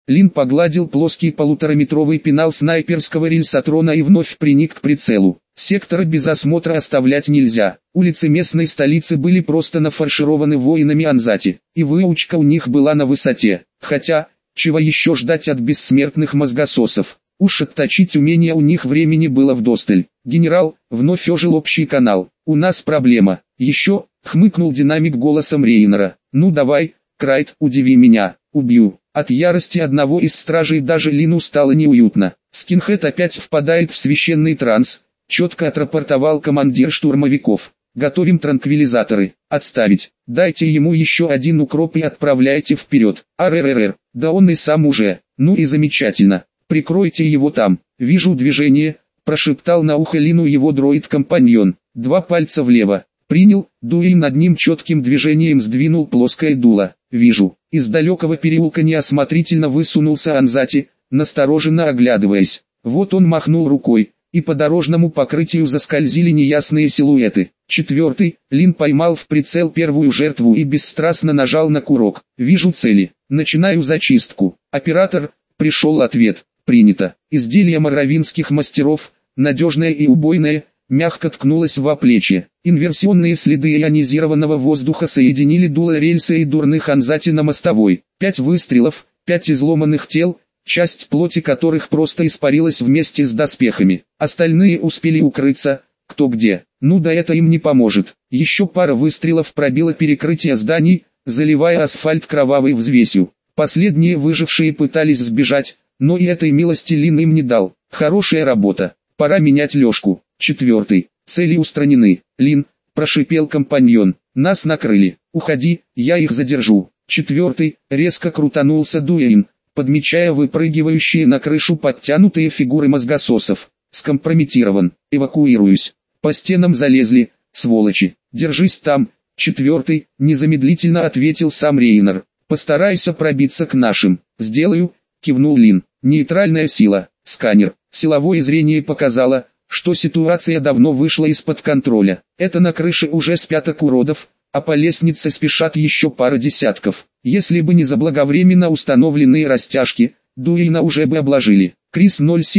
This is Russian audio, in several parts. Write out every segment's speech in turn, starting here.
Лин погладил плоский полутораметровый пенал снайперского рельсотрона и вновь приник к прицелу. Сектора без осмотра оставлять нельзя. Улицы местной столицы были просто нафаршированы воинами Анзати, и выучка у них была на высоте. Хотя, чего еще ждать от бессмертных мозгососов? Уж отточить умения у них времени было вдосталь. Генерал, вновь ожил общий канал. У нас проблема. Еще, хмыкнул динамик голосом Рейнера. Ну давай, Крайт, удиви меня, убью. От ярости одного из стражей даже Лину стало неуютно. Скинхед опять впадает в священный транс, четко отрапортовал командир штурмовиков. Готовим транквилизаторы. Отставить. Дайте ему еще один укроп и отправляйте вперед. АРРР. Да он и сам уже. Ну и замечательно. Прикройте его там. Вижу движение, прошептал на ухо Лину его дроид-компаньон. 2 пальца влево. Принял, Дуэйн над ним четким движением сдвинул плоское дуло. Вижу. Из далекого переулка неосмотрительно высунулся Анзати, настороженно оглядываясь. Вот он махнул рукой, и по дорожному покрытию заскользили неясные силуэты. 4. Лин поймал в прицел первую жертву и бесстрастно нажал на курок. Вижу цели. Начинаю зачистку. Оператор, пришел ответ. Принято. Изделие моровинских мастеров, надежное и убойное, мягко ткнулось в плечи. Инверсионные следы ионизированного воздуха соединили дуло рельса и дурных Анзати на мостовой. 5 выстрелов, 5 изломанных тел, часть плоти которых просто испарилась вместе с доспехами. Остальные успели укрыться, кто где. Ну да это им не поможет. Еще пара выстрелов пробила перекрытие зданий, заливая асфальт кровавой взвесью. Последние выжившие пытались сбежать, но и этой милости Лин им не дал. Хорошая работа. Пора менять лёжку. 4. Цели устранены. Лин, прошипел компаньон. Нас накрыли. Уходи, я их задержу. 4. Резко крутанулся Дуэйн, подмечая выпрыгивающие на крышу подтянутые фигуры мозгососов. Скомпрометирован. Эвакуируюсь. По стенам залезли, сволочи. Держись там. 4. Незамедлительно ответил сам Рейнер. Постарайся пробиться к нашим. Сделаю, кивнул Лин. Нейтральная сила. Сканер. Силовое зрение показало, что ситуация давно вышла из-под контроля. Это на крыше уже спят уродов, а по лестнице спешат еще пара десятков. Если бы не заблаговременно установленные растяжки, Дуэйна уже бы обложили. Крис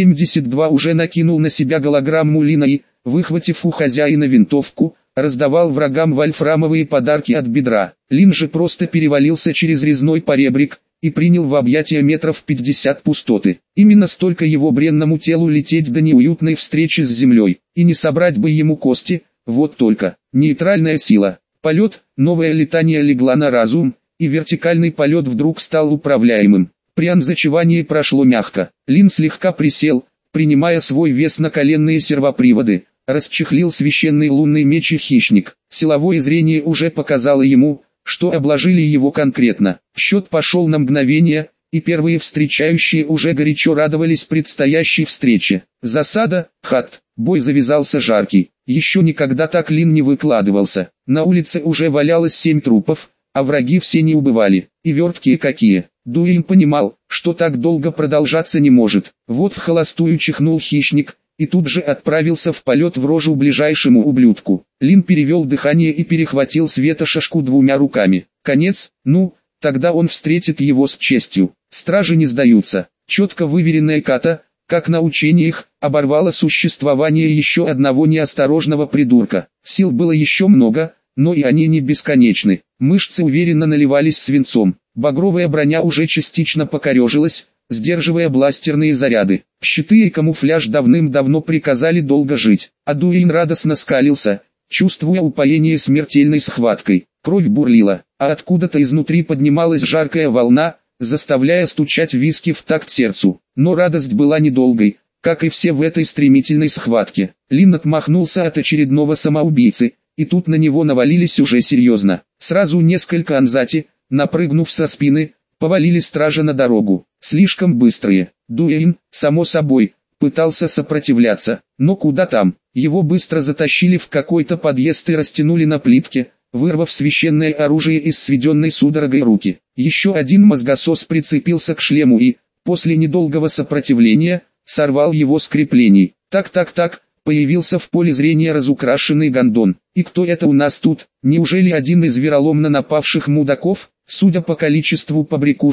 072 уже накинул на себя голограмму Лина и, выхватив у хозяина винтовку, раздавал врагам вольфрамовые подарки от бедра. Лин же просто перевалился через резной поребрик и принял в объятия метров 50 пустоты. Именно столько его бренному телу лететь до неуютной встречи с землей, и не собрать бы ему кости, вот только. Нейтральная сила. Полет, новое летание легла на разум, и вертикальный полет вдруг стал управляемым. При анзачевании прошло мягко. Лин слегка присел, принимая свой вес на коленные сервоприводы, расчехлил священный лунный меч и хищник. Силовое зрение уже показало ему, что обложили его конкретно. Счет пошел на мгновение, и первые встречающие уже горячо радовались предстоящей встрече. Засада, хат, бой завязался жаркий. Еще никогда так Лин не выкладывался. На улице уже валялось 7 трупов, а враги все не убывали. И верткие какие. Дуэйн понимал, что так долго продолжаться не может. Вот в холостую чихнул хищник, и тут же отправился в полет в рожу ближайшему ублюдку. Лин перевел дыхание и перехватил светошашку 2 руками. Конец, ну, тогда он встретит его с честью. Стражи не сдаются. Четко выверенная ката, как на учениях, оборвала существование еще одного неосторожного придурка. Сил было еще много, но и они не бесконечны. Мышцы уверенно наливались свинцом. Багровая броня уже частично покорежилась, сдерживая бластерные заряды. Щиты и камуфляж давным-давно приказали долго жить, а Дуэйн радостно скалился, чувствуя упоение смертельной схваткой. Кровь бурлила, а откуда-то изнутри поднималась жаркая волна, заставляя стучать виски в такт сердцу. Но радость была недолгой, как и все в этой стремительной схватке. Лин отмахнулся от очередного самоубийцы, и тут на него навалились уже серьезно. Сразу несколько Анзати, напрыгнув со спины, повалили стража на дорогу. Слишком быстрые. Дуэйн, само собой, пытался сопротивляться, но куда там. Его быстро затащили в какой-то подъезд и растянули на плитке, вырвав священное оружие из сведенной судорогой руки. Еще один мозгосос прицепился к шлему и, после недолгого сопротивления, сорвал его с креплений. Так, появился в поле зрения разукрашенный гондон. И кто это у нас тут? Неужели один из вероломно напавших мудаков? Судя по количеству побрякушек,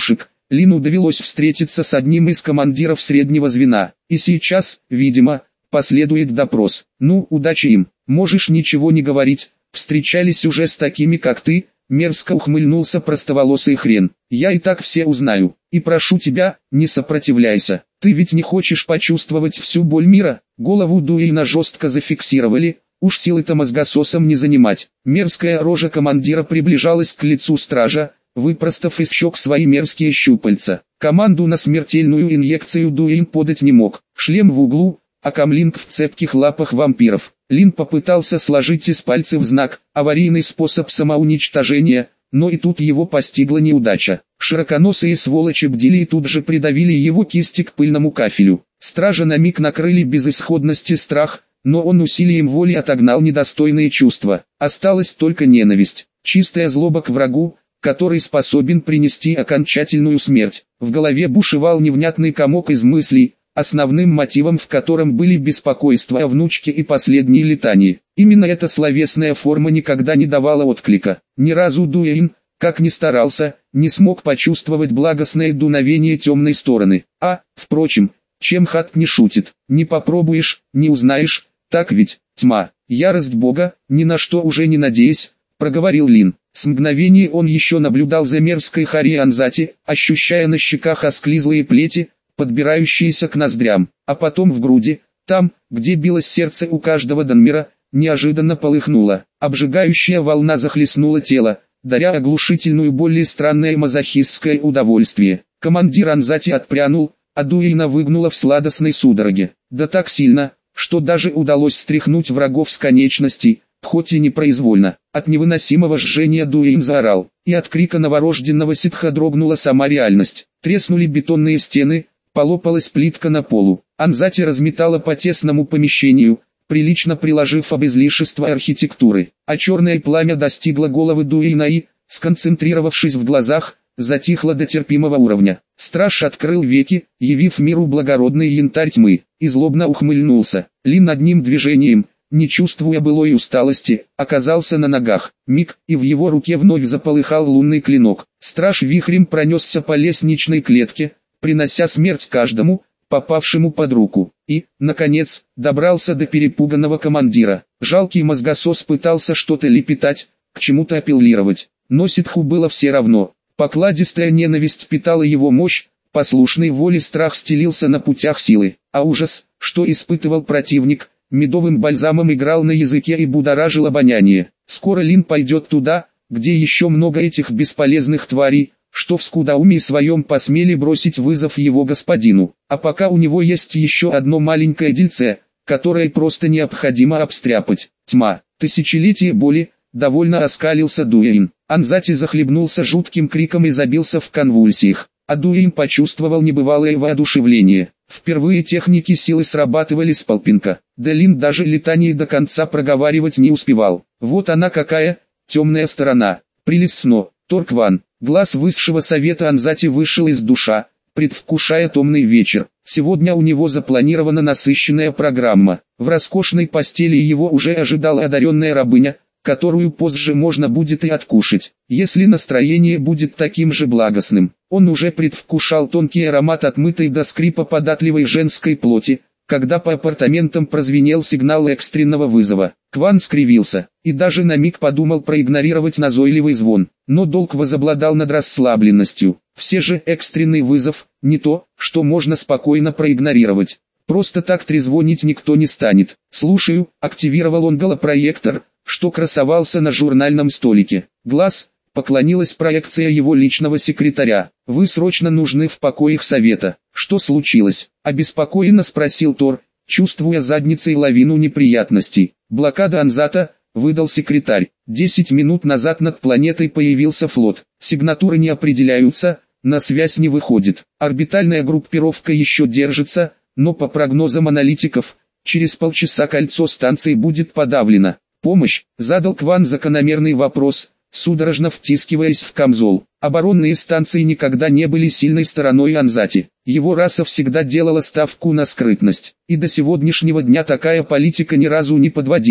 Лину довелось встретиться с одним из командиров среднего звена, и сейчас, видимо, последует допрос. Ну, удачи им, можешь ничего не говорить, встречались уже с такими как ты, мерзко ухмыльнулся простоволосый хрен. Я и так все узнаю, и прошу тебя, не сопротивляйся, ты ведь не хочешь почувствовать всю боль мира. Голову Дуэйна жестко зафиксировали, уж силы-то мозгососом не занимать. Мерзкая рожа командира приближалась к лицу стража, выпростав из щек свои мерзкие щупальца. Команду на смертельную инъекцию Дуэйн подать не мог. Шлем в углу, а камлинг в цепких лапах вампиров. Лин попытался сложить из пальцев знак, аварийный способ самоуничтожения, но и тут его постигла неудача. Широконосые сволочи бдили и тут же придавили его кисти к пыльному кафелю. Стража на миг накрыли безысходность и страх, но он усилием воли отогнал недостойные чувства. Осталась только ненависть, чистая злоба к врагу, который способен принести окончательную смерть. В голове бушевал невнятный комок из мыслей, основным мотивом в котором были беспокойство о внучке и последние летания. Именно эта словесная форма никогда не давала отклика. Ни разу Дуэйн, как ни старался, не смог почувствовать благостное дуновение темной стороны. Впрочем, чем Хат не шутит, не попробуешь, не узнаешь, так ведь, тьма, ярость Бога, ни на что уже не надеясь, проговорил Лин. С мгновения он еще наблюдал за мерзкой Хари Анзати, ощущая на щеках осклизлые плети, подбирающиеся к ноздрям, а потом в груди, там, где билось сердце у каждого Данмира, неожиданно полыхнуло. Обжигающая волна захлестнула тело, даря оглушительную боль и странное мазохистское удовольствие. Командир Анзати отпрянул, а Дуэйна выгнула в сладостной судороге. Да так сильно, что даже удалось стряхнуть врагов с конечностей, хоть и непроизвольно. От невыносимого жжения Дуэйн заорал, и от крика новорожденного ситха дрогнула сама реальность. Треснули бетонные стены, полопалась плитка на полу. Анзати разметала по тесному помещению, прилично приложив об излишества архитектуры, а черное пламя достигло головы Дуэйна и, сконцентрировавшись в глазах, затихло до терпимого уровня. Страж открыл веки, явив миру благородный янтарь тьмы, и злобно ухмыльнулся. Лин одним движением, не чувствуя былой усталости, оказался на ногах. Миг, и в его руке вновь заполыхал лунный клинок. Страж вихрем пронесся по лестничной клетке, принося смерть каждому, попавшему под руку, и, наконец, добрался до перепуганного командира. Жалкий мозгосос пытался что-то лепетать, к чему-то апеллировать, но ситху было все равно. Покладистая ненависть питала его мощь, послушной воле страх стелился на путях силы, а ужас, что испытывал противник, медовым бальзамом играл на языке и будоражил обоняние. Скоро Лин пойдет туда, где еще много этих бесполезных тварей, что в скудоумии своем посмели бросить вызов его господину. А пока у него есть еще одно маленькое дельце, которое просто необходимо обстряпать. Тьма, тысячелетие боли, довольно оскалился Дуэйн. Анзати захлебнулся жутким криком и забился в конвульсиях. А Дуэйн почувствовал небывалое воодушевление. Впервые техники силы срабатывали с полпинка. Лин даже летание до конца проговаривать не успевал. Вот она какая, темная сторона. Прелестно, Торкван. Глаз высшего совета Анзати вышел из душа, предвкушая томный вечер. Сегодня у него запланирована насыщенная программа. В роскошной постели его уже ожидала одаренная рабыня, которую позже можно будет и откушать, если настроение будет таким же благостным. Он уже предвкушал тонкий аромат отмытой до скрипа податливой женской плоти, когда по апартаментам прозвенел сигнал экстренного вызова. Кван скривился, и даже на миг подумал проигнорировать назойливый звон, но долг возобладал над расслабленностью. Все же экстренный вызов, не то, что можно спокойно проигнорировать. Просто так трезвонить никто не станет. «Слушаю», активировал он голопроектор, что красовался на журнальном столике. «Глаз», поклонилась проекция его личного секретаря. «Вы срочно нужны в покоях совета». «Что случилось?» — обеспокоенно спросил Тор, чувствуя задницей лавину неприятностей. «Блокада Анзата», — выдал секретарь. 10 минут назад над планетой появился флот. Сигнатуры не определяются, на связь не выходит. Орбитальная группировка еще держится, но по прогнозам аналитиков, через полчаса кольцо станции будет подавлено. «Помощь?» — задал Кван закономерный вопрос, судорожно втискиваясь в камзол. Оборонные станции никогда не были сильной стороной Анзати. Его раса всегда делала ставку на скрытность, и до сегодняшнего дня такая политика ни разу не подводила.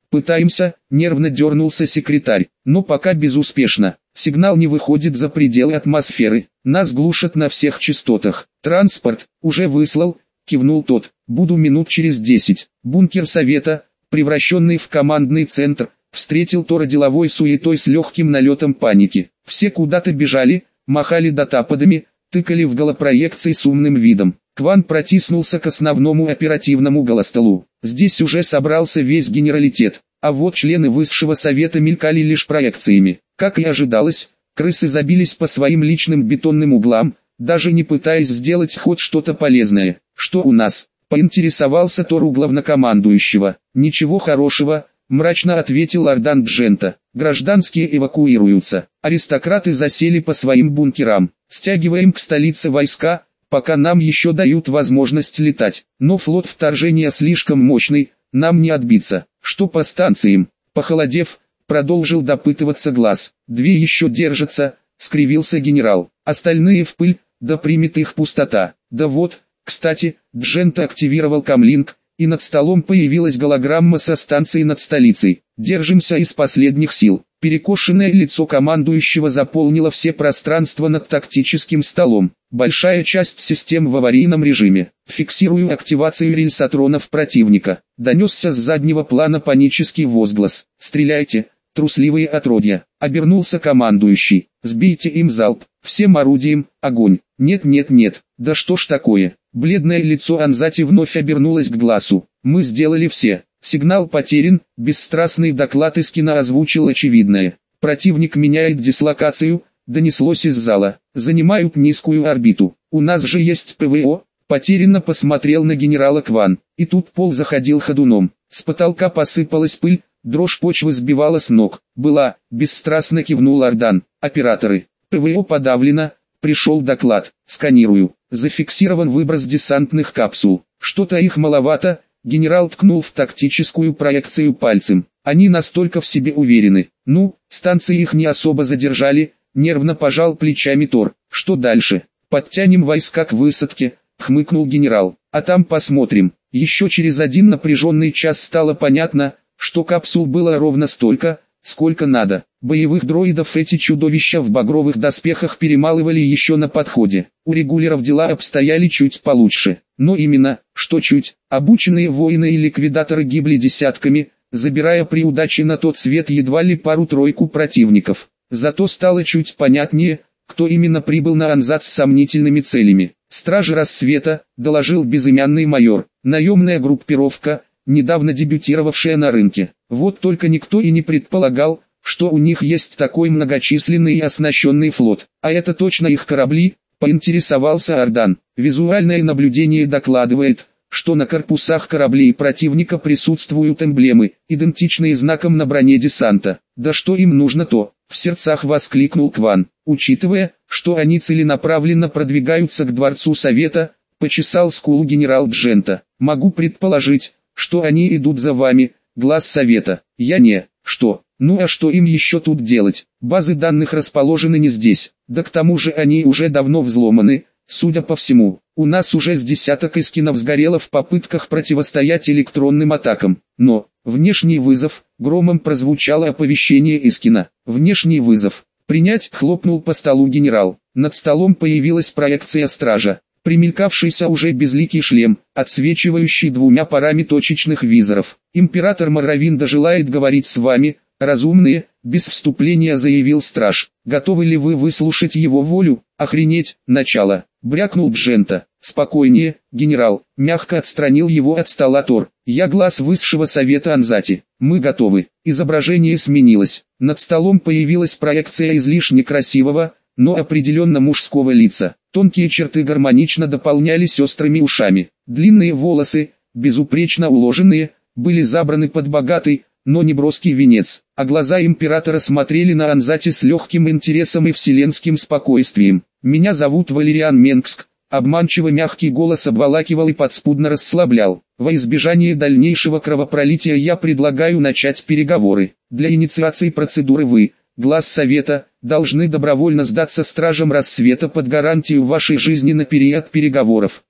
Пытаемся, нервно дернулся секретарь, но пока безуспешно. Сигнал не выходит за пределы атмосферы. Нас глушат на всех частотах. Транспорт, уже выслал, кивнул тот. Буду минут через 10. Бункер совета, превращенный в командный центр, встретил Тора деловой суетой с легким налетом паники. Все куда-то бежали, махали датападами, тыкали в голопроекции с умным видом. Кван протиснулся к основному оперативному голостолу. Здесь уже собрался весь генералитет, а вот члены высшего совета мелькали лишь проекциями. Как и ожидалось, крысы забились по своим личным бетонным углам, даже не пытаясь сделать хоть что-то полезное. «Что у нас?» – поинтересовался Тор у главнокомандующего. «Ничего хорошего», – мрачно ответил Ардан Джента. «Гражданские эвакуируются, аристократы засели по своим бункерам. Стягиваем к столице войска, пока нам еще дают возможность летать. Но флот вторжения слишком мощный, нам не отбиться. Что по станциям?» Похолодев, продолжил допытываться Глаз. «Две еще держатся», — скривился генерал. «Остальные в пыль, да примет их пустота. Да вот, кстати, Джента активировал камлинг, и над столом появилась голограмма со станции над столицей. Держимся из последних сил». Перекошенное лицо командующего заполнило все пространства над тактическим столом. Большая часть систем в аварийном режиме. «Фиксирую активацию рельсотронов противника», — донесся с заднего плана панический возглас. «Стреляйте, трусливые отродья», — обернулся командующий. «Сбейте им залп, всем орудием, огонь». «Нет, да что ж такое?» Бледное лицо Анзати вновь обернулось к Глазу. «Мы сделали все. Сигнал потерян», — бесстрастный доклад Искина озвучил очевидное. «Противник меняет дислокацию», — донеслось из зала. «Занимают низкую орбиту. У нас же есть ПВО», — потерянно посмотрел на генерала Кван. И тут пол заходил ходуном. С потолка посыпалась пыль, дрожь почвы сбивала с ног. «Была», — бесстрастно кивнул Ардан. «Операторы. ПВО подавлено», — пришел доклад. «Сканирую. Зафиксирован выброс десантных капсул. Что-то их маловато». Генерал ткнул в тактическую проекцию пальцем. «Они настолько в себе уверены. Ну, станции их не особо задержали», — нервно пожал плечами Тор. «Что дальше? Подтянем войска к высадке», — хмыкнул генерал. «А там посмотрим». Еще через один напряженный час стало понятно, что капсул было ровно столько, сколько надо. Боевых дроидов эти чудовища в багровых доспехах перемалывали еще на подходе. У регуляров дела обстояли чуть получше. Но именно, что чуть, обученные воины и ликвидаторы гибли десятками, забирая при удаче на тот свет едва ли пару-тройку противников. Зато стало чуть понятнее, кто именно прибыл на Анзат с сомнительными целями. «Стражи Рассвета», — доложил безымянный майор, — наемная группировка, недавно дебютировавшая на рынке. Вот только никто и не предполагал, что у них есть такой многочисленный и оснащенный флот. «А это точно их корабли?» — поинтересовался Ардан. «Визуальное наблюдение докладывает, что на корпусах кораблей противника присутствуют эмблемы, идентичные знакам на броне десанта. Да что им нужно-то?» — в сердцах воскликнул Кван. «Учитывая, что они целенаправленно продвигаются к Дворцу Совета», — почесал скулу генерал Джента. «Могу предположить, что они идут за вами, Глаз Совета. Я не... Что? Ну а что им еще тут делать? Базы данных расположены не здесь. Да к тому же они уже давно взломаны, судя по всему. У нас уже с десяток эскинов сгорело в попытках противостоять электронным атакам. Но, внешний вызов», — громом прозвучало оповещение Искина. «Внешний вызов. Принять», — хлопнул по столу генерал. Над столом появилась проекция стража. Примелькавшийся уже безликий шлем, отсвечивающий двумя парами точечных визоров. «Император Моровинда желает говорить с вами, разумные», — без вступления заявил страж. «Готовы ли вы выслушать его волю?» «Охренеть, начало», — брякнул Джента. «Спокойнее, генерал», — мягко отстранил его от стола Тор. «Я Глаз Высшего Совета Анзати. Мы готовы». Изображение сменилось. Над столом появилась проекция излишне красивого, но определенно мужского лица. Тонкие черты гармонично дополнялись острыми ушами. Длинные волосы, безупречно уложенные, были забраны под богатый, но не броский венец, а глаза императора смотрели на Анзати с легким интересом и вселенским спокойствием. «Меня зовут Валериан Менгск», — обманчиво мягкий голос обволакивал и подспудно расслаблял. «Во избежание дальнейшего кровопролития я предлагаю начать переговоры. Для инициации процедуры вы, Глаз Совета, должны добровольно сдаться стражам Рассвета под гарантию вашей жизни на период переговоров.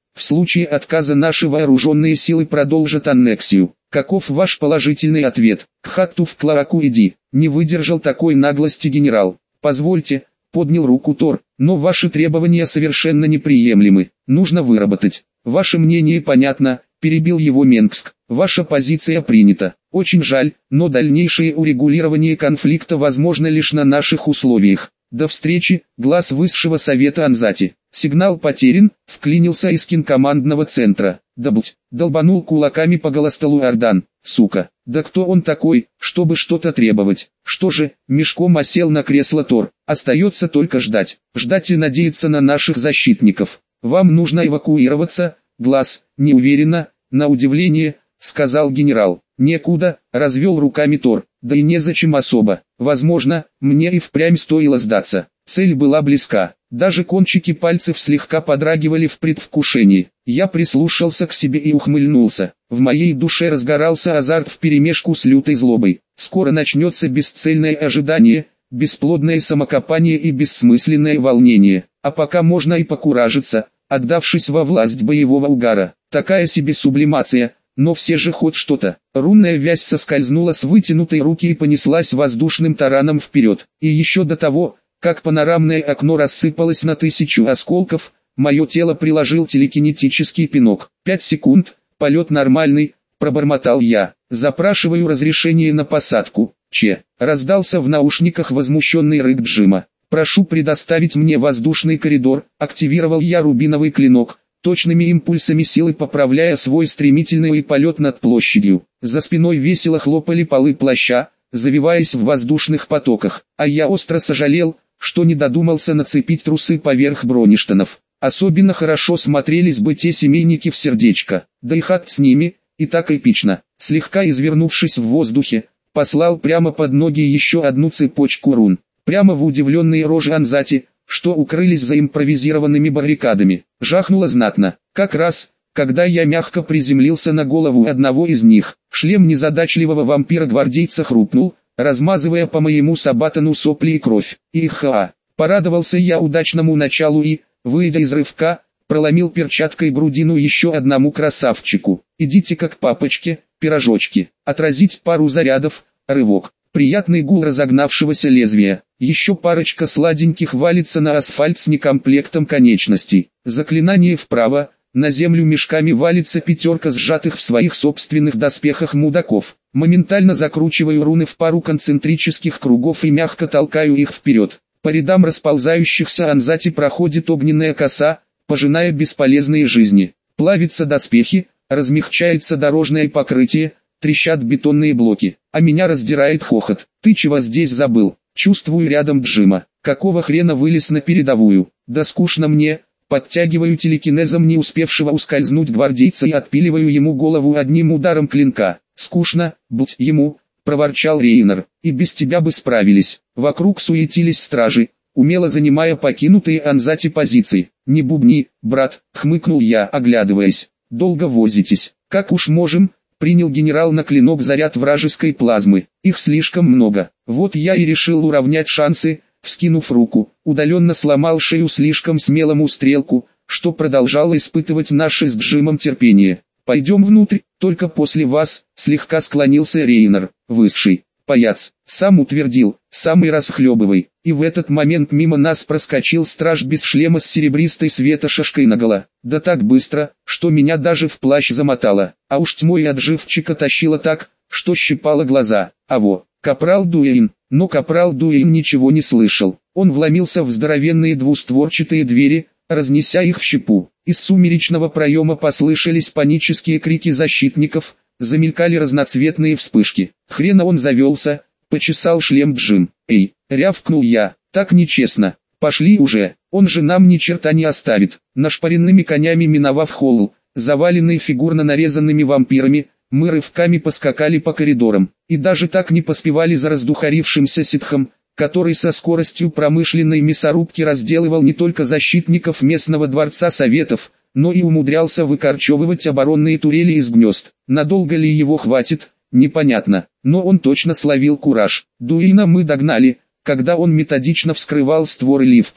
В случае отказа наши вооруженные силы продолжат аннексию. Каков ваш положительный ответ? К хату в Клоаку иди. Не выдержал такой наглости генерал. Позвольте, поднял руку Тор, но ваши требования совершенно неприемлемы. Нужно выработать. Ваше мнение понятно, перебил его Менгск. Ваша позиция принята. Очень жаль, но дальнейшее урегулирование конфликта возможно лишь на наших условиях. До встречи, глаз высшего совета Анзати. Сигнал потерян, вклинился Искин командного центра. Да будь, долбанул кулаками по голостолу Ардан. Сука, да кто он такой, чтобы что-то требовать? Что же, мешком осел на кресло Тор. Остается только ждать. Ждать и надеяться на наших защитников. Вам нужно эвакуироваться, глаз, неуверенно, на удивление, сказал генерал. Некуда, развел руками Тор, да и незачем особо. Возможно, мне и впрямь стоило сдаться. Цель была близка, даже кончики пальцев слегка подрагивали в предвкушении. Я прислушался к себе и ухмыльнулся. В моей душе разгорался азарт вперемешку с лютой злобой. Скоро начнется бесцельное ожидание, бесплодное самокопание и бессмысленное волнение. А пока можно и покуражиться, отдавшись во власть боевого угара. Такая себе сублимация, но все же хоть что-то. Рунная вязь соскользнула с вытянутой руки и понеслась воздушным тараном вперед. И еще до того, как панорамное окно рассыпалось на 1000 осколков, мое тело приложил телекинетический пинок. 5 секунд, полет нормальный, пробормотал я. Запрашиваю разрешение на посадку. Раздался в наушниках возмущенный рык Джима. Прошу предоставить мне воздушный коридор. Активировал я рубиновый клинок, точными импульсами силы поправляя свой стремительный полет над площадью. За спиной весело хлопали полы плаща, завиваясь в воздушных потоках, а я остро сожалел, что не додумался нацепить трусы поверх бронештанов. Особенно хорошо смотрелись бы те семейники в сердечко, да и хат с ними, и так эпично. Слегка извернувшись в воздухе, послал прямо под ноги еще одну цепочку рун, прямо в удивленные рожи Анзати, что укрылись за импровизированными баррикадами. Жахнуло знатно, как раз, когда я мягко приземлился на голову одного из них. Шлем незадачливого вампира-гвардейца хрупнул, размазывая по моему сабатану сопли и кровь. Порадовался я удачному началу и, выйдя из рывка, проломил перчаткой грудину еще одному красавчику. Идите как папочки, пирожочки. Отразить пару зарядов, рывок. Приятный гул разогнавшегося лезвия. Еще парочка сладеньких валится на асфальт с некомплектом конечностей. Заклинание вправо. На землю мешками валится пятерка сжатых в своих собственных доспехах мудаков. Моментально закручиваю руны в пару концентрических кругов и мягко толкаю их вперед. По рядам расползающихся Анзати проходит огненная коса, пожиная бесполезные жизни. Плавятся доспехи, размягчается дорожное покрытие, трещат бетонные блоки. А меня раздирает хохот. Ты чего здесь забыл? Чувствую рядом Джима. Какого хрена вылез на передовую? Да скучно мне. Подтягиваю телекинезом не успевшего ускользнуть гвардейца и отпиливаю ему голову одним ударом клинка. «Скучно, будь ему», — проворчал Рейнер, — «и без тебя бы справились». Вокруг суетились стражи, умело занимая покинутые Анзати позиции. «Не бубни, брат», — хмыкнул я, оглядываясь. «Долго возитесь». «Как уж можем», — принял генерал на клинок заряд вражеской плазмы. «Их слишком много. Вот я и решил уравнять шансы». Вскинув руку, удаленно сломал шею слишком смелому стрелку, что продолжало испытывать наше с Джимом терпение. «Пойдем внутрь, только после вас», — слегка склонился Рейнер. «Высший паяц, сам утвердил, сам и расхлебывай». И в этот момент мимо нас проскочил страж без шлема с серебристой светошашкой наголо. Да так быстро, что меня даже в плащ замотало, а уж тьмой от живчика тащило так, что щипало глаза. Капрал Дуэйн. Но капрал Дуэйн ничего не слышал. Он вломился в здоровенные двустворчатые двери, разнеся их в щепу. Из сумеречного проема послышались панические крики защитников, замелькали разноцветные вспышки. Хрена он завелся, почесал шлем Джим. «Эй!» — рявкнул я. «Так нечестно. Пошли уже, он же нам ни черта не оставит». Нашпоренными конями миновав холл, заваленный фигурно нарезанными вампирами, мы рывками поскакали по коридорам, и даже так не поспевали за раздухарившимся ситхом, который со скоростью промышленной мясорубки разделывал не только защитников местного дворца советов, но и умудрялся выкорчевывать оборонные турели из гнезд. Надолго ли его хватит, непонятно, но он точно словил кураж. Дуэйна мы догнали, когда он методично вскрывал створы лифта.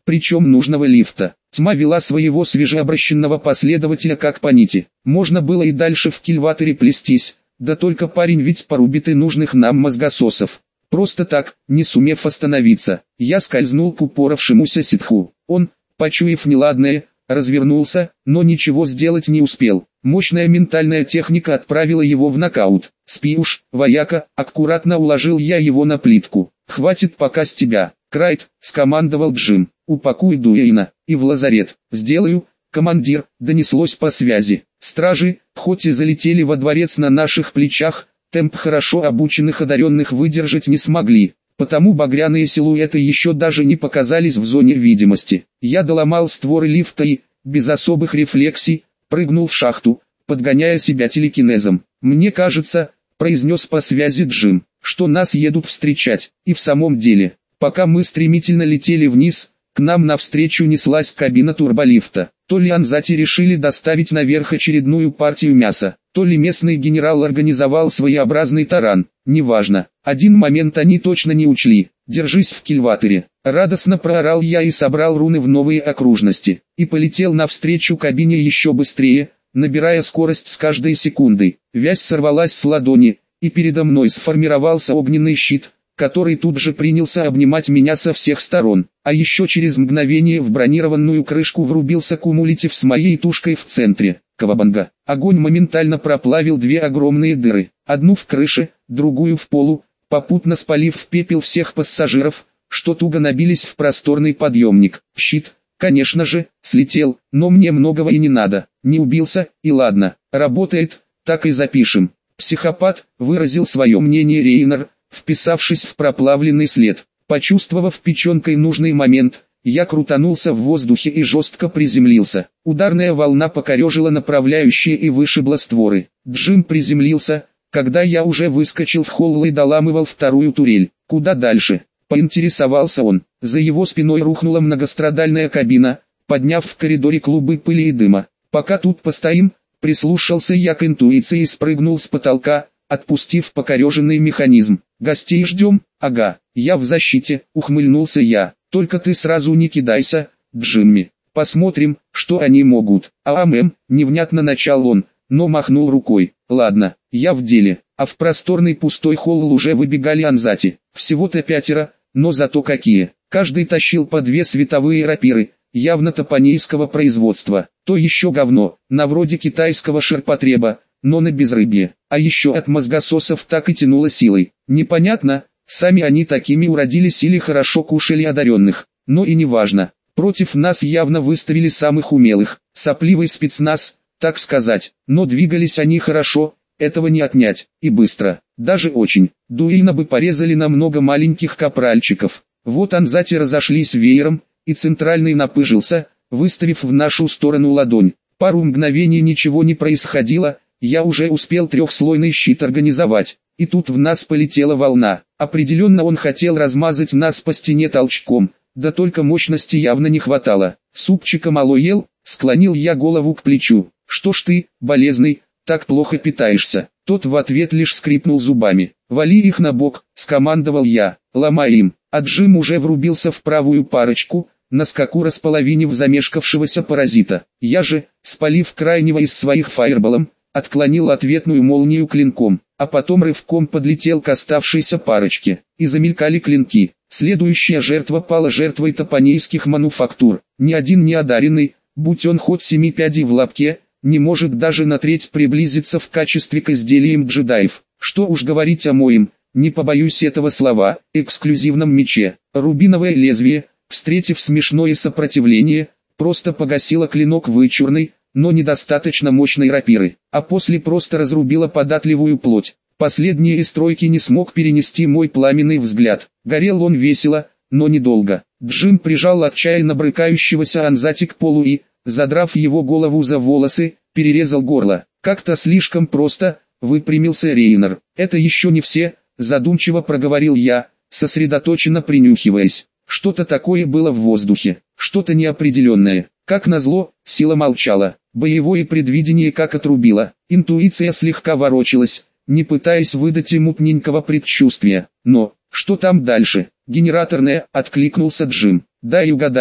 причем нужного лифта. Тьма вела своего свежеобращенного последователя как по нити. Можно было и дальше в кильваторе плестись, да только парень ведь порубит и нужных нам мозгососов. Просто так, не сумев остановиться, я скользнул к упоравшемуся ситху. Он, почуяв неладное, развернулся, но ничего сделать не успел. Мощная ментальная техника отправила его в нокаут. «Спи уж, вояка», аккуратно уложил я его на плитку. «Хватит пока с тебя, Крайт», скомандовал Джим. «Упакуй Дуэйна, и в лазарет». «Сделаю, командир», донеслось по связи. Стражи, хоть и залетели во дворец на наших плечах, темп хорошо обученных одаренных выдержать не смогли. Потому багряные силуэты еще даже не показались в зоне видимости. Я доломал створы лифта и, без особых рефлексий, прыгнул в шахту, подгоняя себя телекинезом. «Мне кажется», — произнес по связи Джим, — «что нас едут встречать». И в самом деле, пока мы стремительно летели вниз, к нам навстречу неслась кабина турболифта. То ли Анзати решили доставить наверх очередную партию мяса, то ли местный генерал организовал своеобразный таран, неважно. Один момент они точно не учли. «Держись в кильваторе», — радостно проорал я и собрал руны в новые окружности, и полетел навстречу кабине еще быстрее, набирая скорость с каждой секундой. Вязь сорвалась с ладони, и передо мной сформировался огненный щит, который тут же принялся обнимать меня со всех сторон. А еще через мгновение в бронированную крышку врубился кумулятив с моей тушкой в центре. Кавабанга. Огонь моментально проплавил две огромные дыры, одну в крыше, другую в полу, попутно спалив в пепел всех пассажиров, что туго набились в просторный подъемник. Щит, конечно же, слетел, но мне многого и не надо. Не убился, и ладно, работает, так и запишем. Психопат, выразил свое мнение Рейнер, вписавшись в проплавленный след. Почувствовав печенкой нужный момент, я крутанулся в воздухе и жестко приземлился. Ударная волна покорежила направляющие и вышибла створы. Джим приземлился, когда я уже выскочил в холл и доламывал вторую турель. «Куда дальше?» — поинтересовался он. За его спиной рухнула многострадальная кабина, подняв в коридоре клубы пыли и дыма. «Пока тут постоим», — прислушался я к интуиции и спрыгнул с потолка, отпустив покореженный механизм. «Гостей ждем?» «Ага, я в защите», — ухмыльнулся я. «Только ты сразу не кидайся, Джимми. Посмотрим, что они могут». Невнятно начал он, но махнул рукой. «Ладно, я в деле». А в просторный пустой холл уже выбегали Анзати. Всего-то 5, но зато какие. Каждый тащил по 2 световые рапиры, явно топанейского производства. То еще говно, на вроде китайского ширпотреба, но на безрыбье. А еще от мозгососов так и тянуло силой. Непонятно, сами они такими уродились или хорошо кушали одаренных. Но и не важно. Против нас явно выставили самых умелых. Сопливый спецназ, так сказать. Но двигались они хорошо, этого не отнять. И быстро. Даже очень. Дуэйна бы порезали на много маленьких капральчиков. Вот Анзати разошлись веером, и центральный напыжился, выставив в нашу сторону ладонь. Пару мгновений ничего не происходило. Я уже успел 3-слойный щит организовать, и тут в нас полетела волна. Определенно он хотел размазать нас по стене толчком, да только мощности явно не хватало. «Супчика мало ел?» — склонил я голову к плечу. «Что ж ты, болезный, так плохо питаешься?» Тот в ответ лишь скрипнул зубами. «Вали их на бок», — скомандовал я, ломай им. А Джим уже врубился в правую парочку, на скаку располовинив замешкавшегося паразита. Я же, спалив крайнего из своих фаерболом, отклонил ответную молнию клинком, а потом рывком подлетел к оставшейся парочке, и замелькали клинки. Следующая жертва пала жертвой топанейских мануфактур. Ни один неодаренный, будь он хоть 7 пядей в лапке, не может даже на треть приблизиться в качестве к изделиям джедаев. Что уж говорить о моем, не побоюсь этого слова, эксклюзивном мече. Рубиновое лезвие, встретив смешное сопротивление, просто погасило клинок вычурной, но недостаточно мощной рапиры, а после просто разрубила податливую плоть. Последние из тройки не смог перенести мой пламенный взгляд. Горел он весело, но недолго. Джим прижал отчаянно брыкающегося Анзати к полу и, задрав его голову за волосы, перерезал горло. Как-то слишком просто, выпрямился Рейнер. «Это еще не все», задумчиво проговорил я, сосредоточенно принюхиваясь. Что-то такое было в воздухе, что-то неопределенное. Как назло, сила молчала, боевое предвидение как отрубило, интуиция слегка ворочалась, не пытаясь выдать ему мутненького предчувствия. Но, что там дальше? Генераторная, откликнулся Джим. «Дай угадаю»,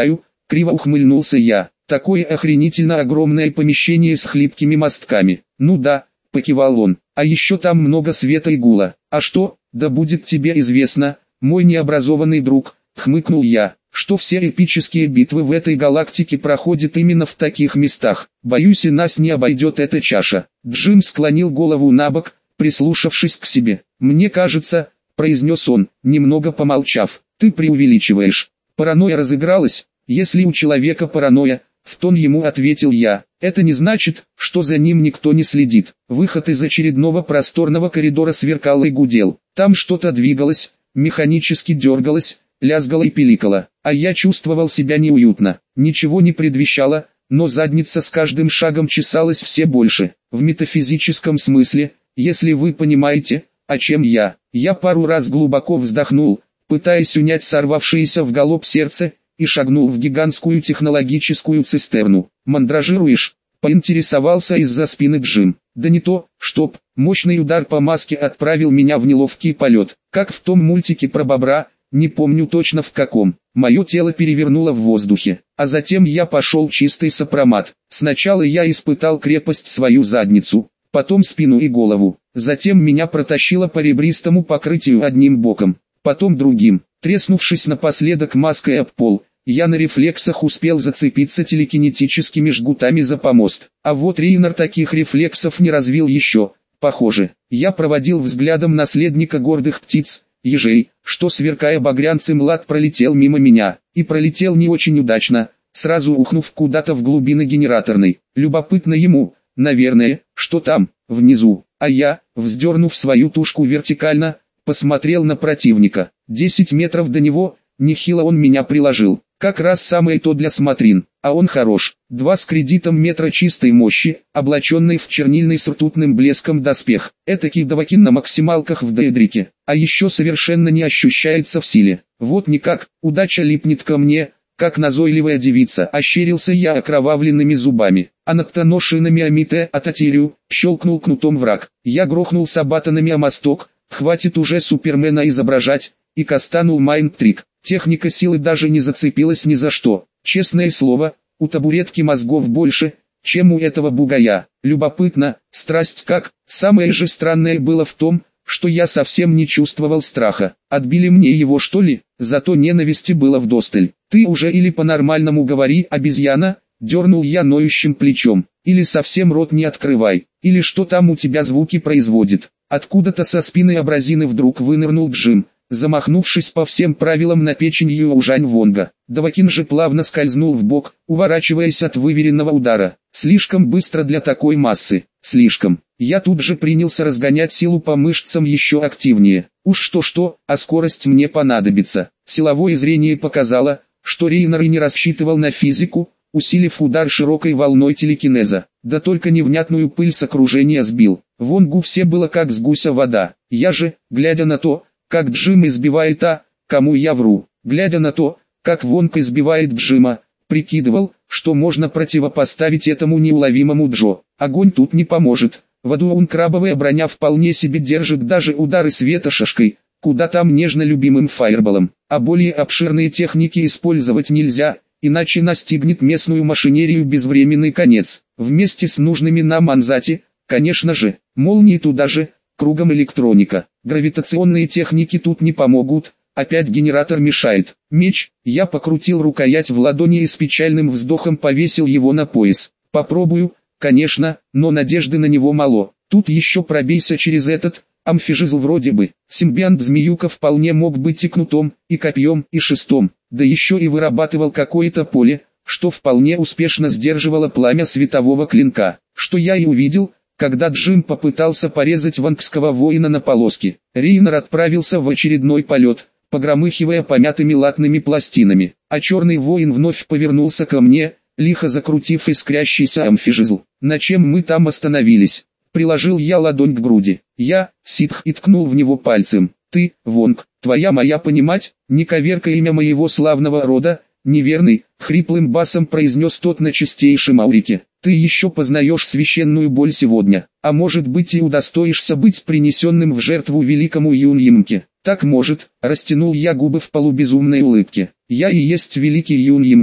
Криво ухмыльнулся я. Такое охренительно огромное помещение с хлипкими мостками. Ну да, покивал он. А еще там много света и гула. А что, да будет тебе известно, мой необразованный друг, хмыкнул я, что все эпические битвы в этой галактике проходят именно в таких местах. Боюсь, и нас не обойдет эта чаша. Джим склонил голову набок, прислушавшись к себе. Мне кажется, произнес он, немного помолчав, ты преувеличиваешь. Паранойя разыгралась. Если у человека паранойя, в тон ему ответил я, это не значит, что за ним никто не следит. Выход из очередного просторного коридора сверкал и гудел. Там что-то двигалось, механически дергалось, лязгало и пиликало, а я чувствовал себя неуютно. Ничего не предвещало, но задница с каждым шагом чесалась все больше. В метафизическом смысле, если вы понимаете, о чем я. Я пару раз глубоко вздохнул, пытаясь унять сорвавшееся в галоп сердце, и шагнул в гигантскую технологическую цистерну. «Мандражируешь?» — поинтересовался из-за спины Джим. «Да не то, чтоб...» Мощный удар по маске отправил меня в неловкий полет, как в том мультике про бобра, не помню точно в каком. Мое тело перевернуло в воздухе, а затем я пошел чистый сопромат. Сначала я испытал крепость свою задницу, потом спину и голову, затем меня протащило по ребристому покрытию одним боком, потом другим. Треснувшись напоследок маской об пол, я на рефлексах успел зацепиться телекинетическими жгутами за помост. А вот Рейнер таких рефлексов не развил еще. Похоже, я проводил взглядом наследника гордых птиц, ежей, что сверкая багрянцем лад пролетел мимо меня, и пролетел не очень удачно, сразу ухнув куда-то в глубины генераторной. Любопытно ему, наверное, что там, внизу, а я, вздернув свою тушку вертикально, посмотрел на противника. 10 метров до него, нехило он меня приложил. Как раз самое то для смотрин, а он хорош. 2 с кредитом метра чистой мощи, облаченный в чернильный с ртутным блеском доспех. Этакий давакин на максималках в Дейдрике, а еще совершенно не ощущается в силе. Вот никак, удача липнет ко мне, как назойливая девица. Ощерился я окровавленными зубами, а ногтоношинами Амите Ататерию, щелкнул кнутом враг. Я грохнул сабатанами о мосток, хватит уже Супермена изображать, и кастанул майнд-трик. Техника силы даже не зацепилась ни за что. Честное слово, у табуретки мозгов больше, чем у этого бугая. Любопытно, страсть как. Самое же странное было в том, что я совсем не чувствовал страха. Отбили мне его что ли? Зато ненависти было вдосталь. Ты уже или по-нормальному говори, обезьяна, дернул я ноющим плечом, или совсем рот не открывай, или что там у тебя звуки производит. Откуда-то со спины абразины вдруг вынырнул Джим, замахнувшись по всем правилам на печень Южань Вонга. Давакин же плавно скользнул в бок, уворачиваясь от выверенного удара. Слишком быстро для такой массы, слишком. Я тут же принялся разгонять силу по мышцам еще активнее. Уж что-что, а скорость мне понадобится. Силовое зрение показало, что Рейнер и не рассчитывал на физику, усилив удар широкой волной телекинеза. Да только невнятную пыль с окружения сбил. Вонгу все было как с гуся вода. Я же, глядя на то, как Джим избивает кому я вру, глядя на то, как Вонг избивает Джима, прикидывал, что можно противопоставить этому неуловимому Джо. Огонь тут не поможет. В аду крабовая броня вполне себе держит даже удары света шашкой, куда там нежно любимым фаерболом. А более обширные техники использовать нельзя, иначе настигнет местную машинерию безвременный конец. Вместе с нужными нам Анзати, конечно же, молнии туда же, кругом электроника. Гравитационные техники тут не помогут, опять генератор мешает. Меч, я покрутил рукоять в ладони и с печальным вздохом повесил его на пояс. Попробую, конечно, но надежды на него мало. Тут еще пробейся через этот амфижизл вроде бы. Симбионт змеюка вполне мог быть и кнутом, и копьем, и шестом, да еще и вырабатывал какое-то поле, что вполне успешно сдерживало пламя светового клинка, что я и увидел, когда Джим попытался порезать вангского воина на полоски. Рейнер отправился в очередной полет, погромыхивая помятыми латными пластинами, а черный воин вновь повернулся ко мне, лихо закрутив искрящийся амфижизл. На чем мы там остановились? Приложил я ладонь к груди. Я, ситх, и ткнул в него пальцем. Ты, Вонг, твоя моя понимать, не коверкай имя моего славного рода, неверный, хриплым басом произнес тот на чистейшем аурике. Ты еще познаешь священную боль сегодня, а может быть и удостоишься быть принесенным в жертву великому Юньямке. Так может, растянул я губы в полубезумной улыбке. Я и есть великий Юньямка.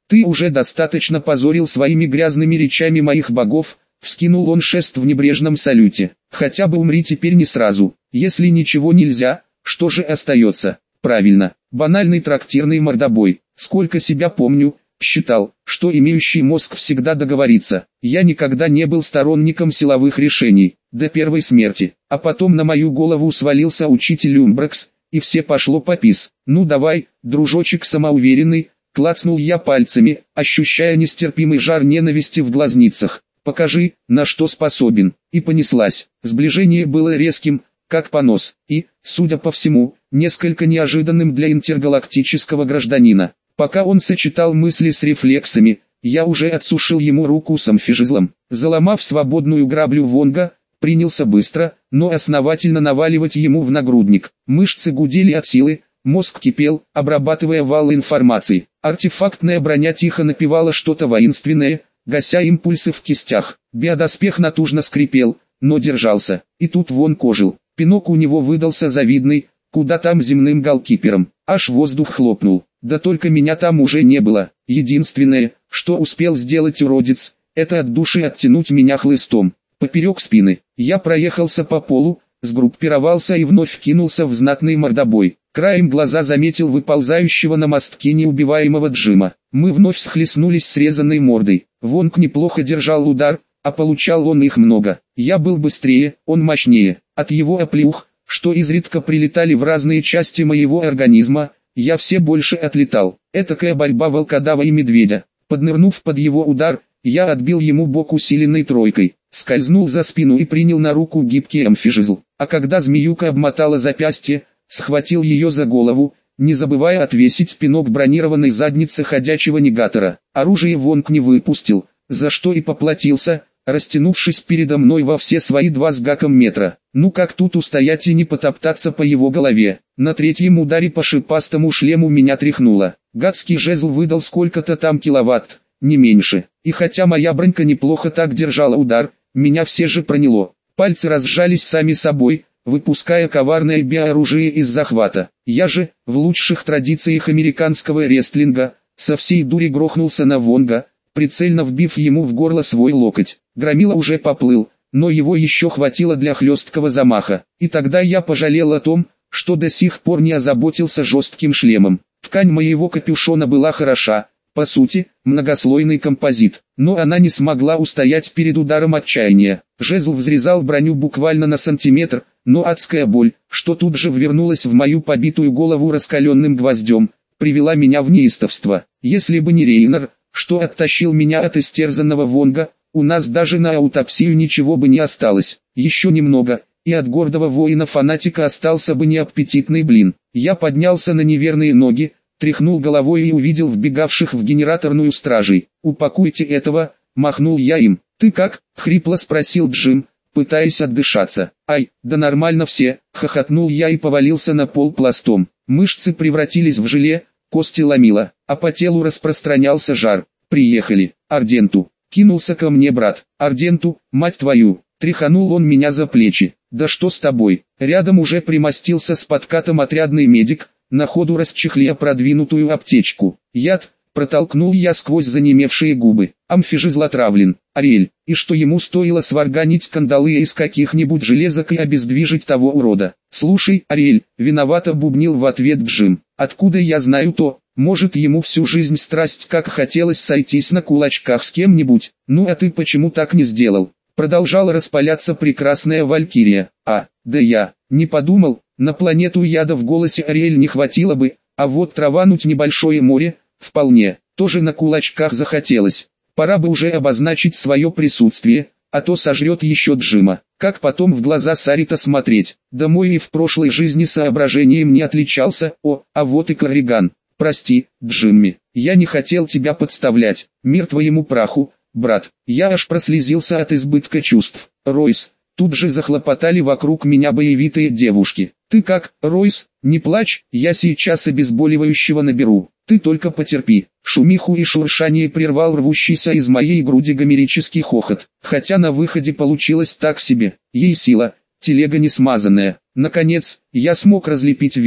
Ты уже достаточно позорил своими грязными речами моих богов, вскинул он шест в небрежном салюте. Хотя бы умри теперь не сразу. Если ничего нельзя, что же остается? Правильно, банальный трактирный мордобой. Сколько себя помню, считал, что имеющий мозг всегда договорится. Я никогда не был сторонником силовых решений, до первой смерти. А потом на мою голову свалился учитель Умбракс, и все пошло попис. Ну давай, дружочек самоуверенный, клацнул я пальцами, ощущая нестерпимый жар ненависти в глазницах. Покажи, на что способен. И понеслась. Сближение было резким, как понос, и, судя по всему, несколько неожиданным для интергалактического гражданина. Пока он сочетал мысли с рефлексами, я уже отсушил ему руку с амфижизлом. Заломав свободную граблю Вонга, принялся быстро, но основательно наваливать ему в нагрудник. Мышцы гудели от силы, мозг кипел, обрабатывая валы информации. Артефактная броня тихо напевала что-то воинственное, гася импульсы в кистях. Биодоспех натужно скрипел, но держался. И тут Вонг ожил. Пинок у него выдался завидный, куда там земным голкипером. Аж воздух хлопнул. Да только меня там уже не было. Единственное, что успел сделать уродец, это от души оттянуть меня хлыстом. Поперек спины. Я проехался по полу, сгруппировался и вновь кинулся в знатный мордобой. Краем глаза заметил выползающего на мостке неубиваемого Джима. Мы вновь схлестнулись срезанной мордой. Вонг неплохо держал удар, а получал он их много. Я был быстрее, он мощнее. От его оплеух, что изредка прилетали в разные части моего организма, я все больше отлетал. Этакая борьба волкодава и медведя. Поднырнув под его удар, я отбил ему бок усиленной тройкой, скользнул за спину и принял на руку гибкий амфижизл. А когда змеюка обмотала запястье, схватил ее за голову, не забывая отвесить пинок бронированной заднице ходячего негатора. Оружие Вонг не выпустил, за что и поплатился, растянувшись передо мной во все свои 2 с гаком метра. Ну как тут устоять и не потоптаться по его голове? На третьем ударе по шипастому шлему меня тряхнуло. Гадский жезл выдал сколько-то там киловатт, не меньше. И хотя моя бронька неплохо так держала удар, меня все же проняло. Пальцы разжались сами собой, выпуская коварное биооружие из захвата. Я же, в лучших традициях американского рестлинга, со всей дури грохнулся на Вонга, прицельно вбив ему в горло свой локоть. Громила уже поплыл, но его еще хватило для хлесткого замаха. И тогда я пожалел о том, что до сих пор не озаботился жестким шлемом. Ткань моего капюшона была хороша, по сути, многослойный композит, но она не смогла устоять перед ударом отчаяния. Жезл взрезал броню буквально на сантиметр, но адская боль, что тут же ввернулась в мою побитую голову раскаленным гвоздем, привела меня в неистовство. Если бы не Рейнер, что оттащил меня от истерзанного Вонга, у нас даже на аутопсию ничего бы не осталось. Еще немного, и от гордого воина-фанатика остался бы неаппетитный блин. Я поднялся на неверные ноги, тряхнул головой и увидел вбегавших в генераторную стражей. «Упакуйте этого», — махнул я им. «Ты как?» — хрипло спросил Джим, пытаясь отдышаться. «Ай, да нормально все», — хохотнул я и повалился на пол пластом. Мышцы превратились в желе, кости ломило, а по телу распространялся жар. «Приехали, Арденту!» — кинулся ко мне брат. «Арденту, мать твою!» — тряханул он меня за плечи. «Да что с тобой?» Рядом уже примостился с подкатом отрядный медик, на ходу расчехляя продвинутую аптечку. «Яд!» — протолкнул я сквозь занемевшие губы. «Амфижизл отравлен, Ариэль!» И что ему стоило сварганить кандалы из каких-нибудь железок и обездвижить того урода? «Слушай, Ариэль!» — виновато бубнил в ответ Джим. «Откуда я знаю то? Может, ему всю жизнь страсть как хотелось сойтись на кулачках с кем-нибудь? Ну а ты почему так не сделал?» Продолжала распаляться прекрасная Валькирия. Да я не подумал, на планету яда в голосе Ариэль не хватило бы, а вот травануть небольшое море, вполне, тоже на кулачках захотелось. Пора бы уже обозначить свое присутствие, а то сожрет еще Джима. Как потом в глаза Сарита смотреть? Да мой и в прошлой жизни соображением не отличался. А вот и Корриган. «Прости, Джимми, я не хотел тебя подставлять. Мир твоему праху, брат». Я аж прослезился от избытка чувств. «Ройс». Тут же захлопотали вокруг меня боевитые девушки. «Ты как, Ройс? Не плачь, я сейчас обезболивающего наберу. Ты только потерпи». Шумиху и шуршание прервал рвущийся из моей груди гомерический хохот. Хотя на выходе получилось так себе. Ей сила, телега не смазанная. Наконец, я смог разлепить веки.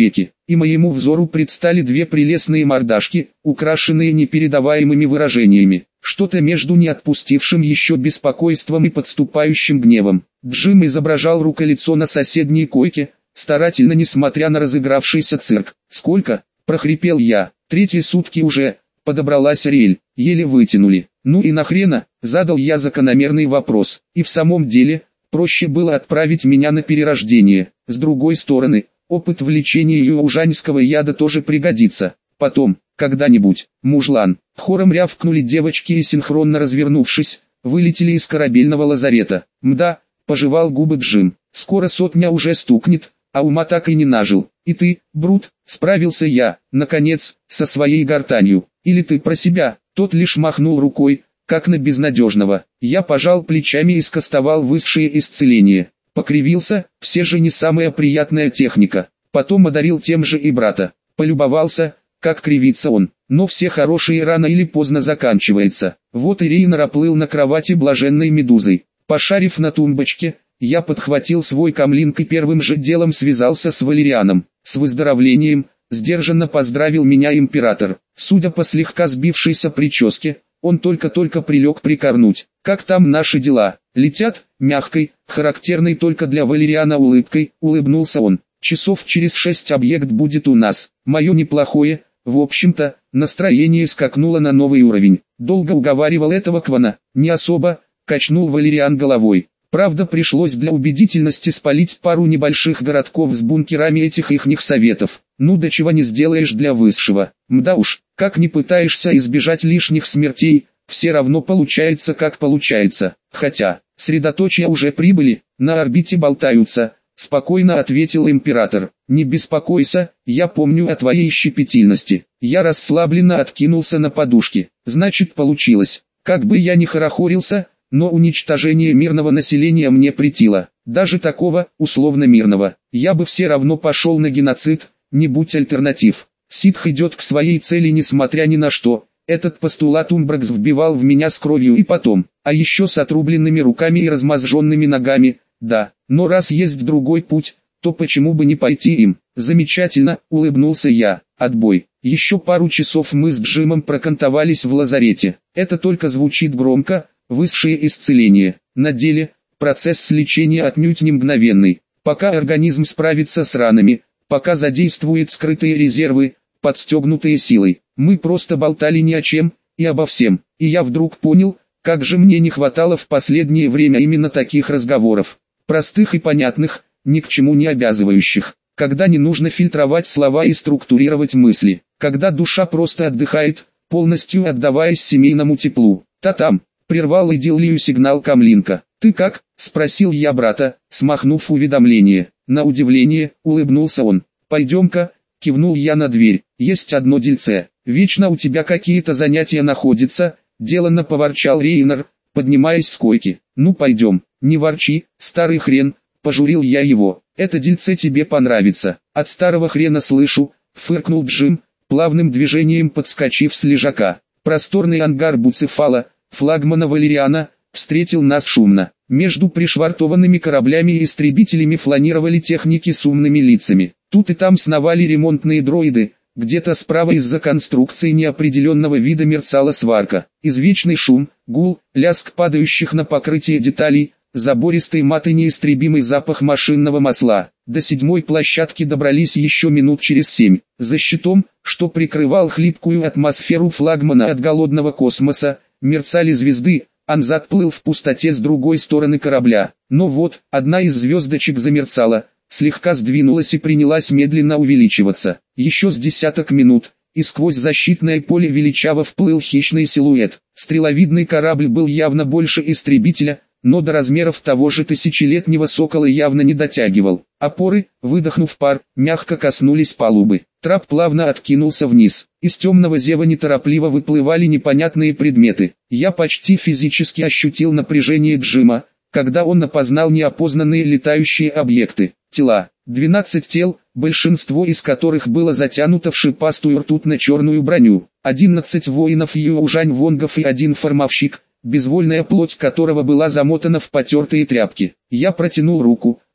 и моему взору предстали две прелестные мордашки, украшенные непередаваемыми выражениями. Что-то между не отпустившим еще беспокойством и подступающим гневом. Джим изображал руколицо на соседней койке, старательно несмотря на разыгравшийся цирк. «Сколько?» – прохрипел я. «Третьи сутки уже», – подобралась Ариэль. «Еле вытянули». «Ну и нахрена?» – задал я закономерный вопрос. И в самом деле, проще было отправить меня на перерождение. С другой стороны, опыт влечения южанского яда тоже пригодится. Потом, когда-нибудь, мужлан. Хором рявкнули девочки и синхронно развернувшись, вылетели из корабельного лазарета. «Мда», – пожевал губы Джим, – «скоро 100 уже стукнет, а ума так и не нажил. И ты, Брут?» – справился я, наконец, со своей гортанью. «Или ты про себя?» Тот лишь махнул рукой, как на безнадежного. Я пожал плечами и скостовал высшее исцеление. Покривился, все же не самая приятная техника. Потом одарил тем же и брата. Полюбовался, как кривится он. Но все хорошие рано или поздно заканчивается. Вот и Рейнер оплыл на кровати блаженной медузой. Пошарив на тумбочке, я подхватил свой камлинг и первым же делом связался с Валерианом. «С выздоровлением», — сдержанно поздравил меня император. Судя по слегка сбившейся прическе, он только-только прилег прикорнуть. «Как там наши дела?» «Летят», — мягкой, характерной только для Валериана улыбкой, улыбнулся он. «Часов через 6 объект будет у нас. Мое неплохое, в общем-то, настроение скакнуло на новый уровень. Долго уговаривал этого Квана?» «Не особо», — качнул Валериан головой. «Правда, пришлось для убедительности спалить пару небольших городков с бункерами этих ихних советов. Ну до чего не сделаешь для высшего. Мда уж, как не пытаешься избежать лишних смертей, все равно получается как получается. Хотя, средоточия уже прибыли, на орбите болтаются», — спокойно ответил император. «Не беспокойся, я помню о твоей щепетильности». Я расслабленно откинулся на подушки. «Значит, получилось. Как бы я ни хорохорился, но уничтожение мирного населения мне претило. Даже такого, условно мирного. Я бы все равно пошел на геноцид, не будь альтернатив. Ситх идет к своей цели несмотря ни на что». Этот постулат Умбракс вбивал в меня с кровью и потом, а еще с отрубленными руками и размозженными ногами. Да, но раз есть другой путь, то почему бы не пойти им? «Замечательно», — улыбнулся я. «Отбой». Еще пару часов мы с Джимом прокантовались в лазарете. Это только звучит громко, высшее исцеление. На деле, процесс лечения отнюдь не мгновенный. Пока организм справится с ранами, пока задействует скрытые резервы, подстегнутые силой. Мы просто болтали ни о чем, и обо всем. И я вдруг понял, как же мне не хватало в последнее время именно таких разговоров. Простых и понятных, ни к чему не обязывающих. Когда не нужно фильтровать слова и структурировать мысли. Когда душа просто отдыхает, полностью отдаваясь семейному теплу. «Та-там», — прервал идиллию сигнал Камлинка. «Ты как?» — спросил я брата, смахнув уведомление. На удивление, улыбнулся он. «Пойдем-ка», — кивнул я на дверь. «Есть одно дельце. Вечно у тебя какие-то занятия находятся», — деланно поворчал Рейнер, поднимаясь с койки. «Ну пойдем». «Не ворчи, старый хрен», — пожурил я его. «Это дельце тебе понравится». «От старого хрена слышу», — фыркнул Джим, плавным движением подскочив с лежака. Просторный ангар Буцефала, флагмана Валериана, встретил нас шумно. Между пришвартованными кораблями и истребителями фланировали техники с умными лицами. Тут и там сновали ремонтные дроиды, где-то справа из-за конструкции неопределенного вида мерцала сварка. Извечный шум, гул, лязг падающих на покрытие деталей, забористый мат и неистребимый запах машинного масла. До 7-й площадки добрались еще минут через 7. За щитом, что прикрывал хлипкую атмосферу флагмана от голодного космоса, мерцали звезды. Анзат плыл в пустоте с другой стороны корабля. Но вот, одна из звездочек замерцала, слегка сдвинулась и принялась медленно увеличиваться. Еще с десяток минут, и сквозь защитное поле величаво вплыл хищный силуэт. Стреловидный корабль был явно больше истребителя, но до размеров того же тысячелетнего сокола явно не дотягивал. Опоры, выдохнув пар, мягко коснулись палубы. Трап плавно откинулся вниз. Из темного зева неторопливо выплывали непонятные предметы. Я почти физически ощутил напряжение Джима, когда он опознал неопознанные летающие объекты. Тела. 12 тел, большинство из которых было затянуто в шипастую ртутно-черную броню. 11 воинов южань-вонгов и один формовщик, безвольная плоть которого была замотана в потертые тряпки. Я протянул руку,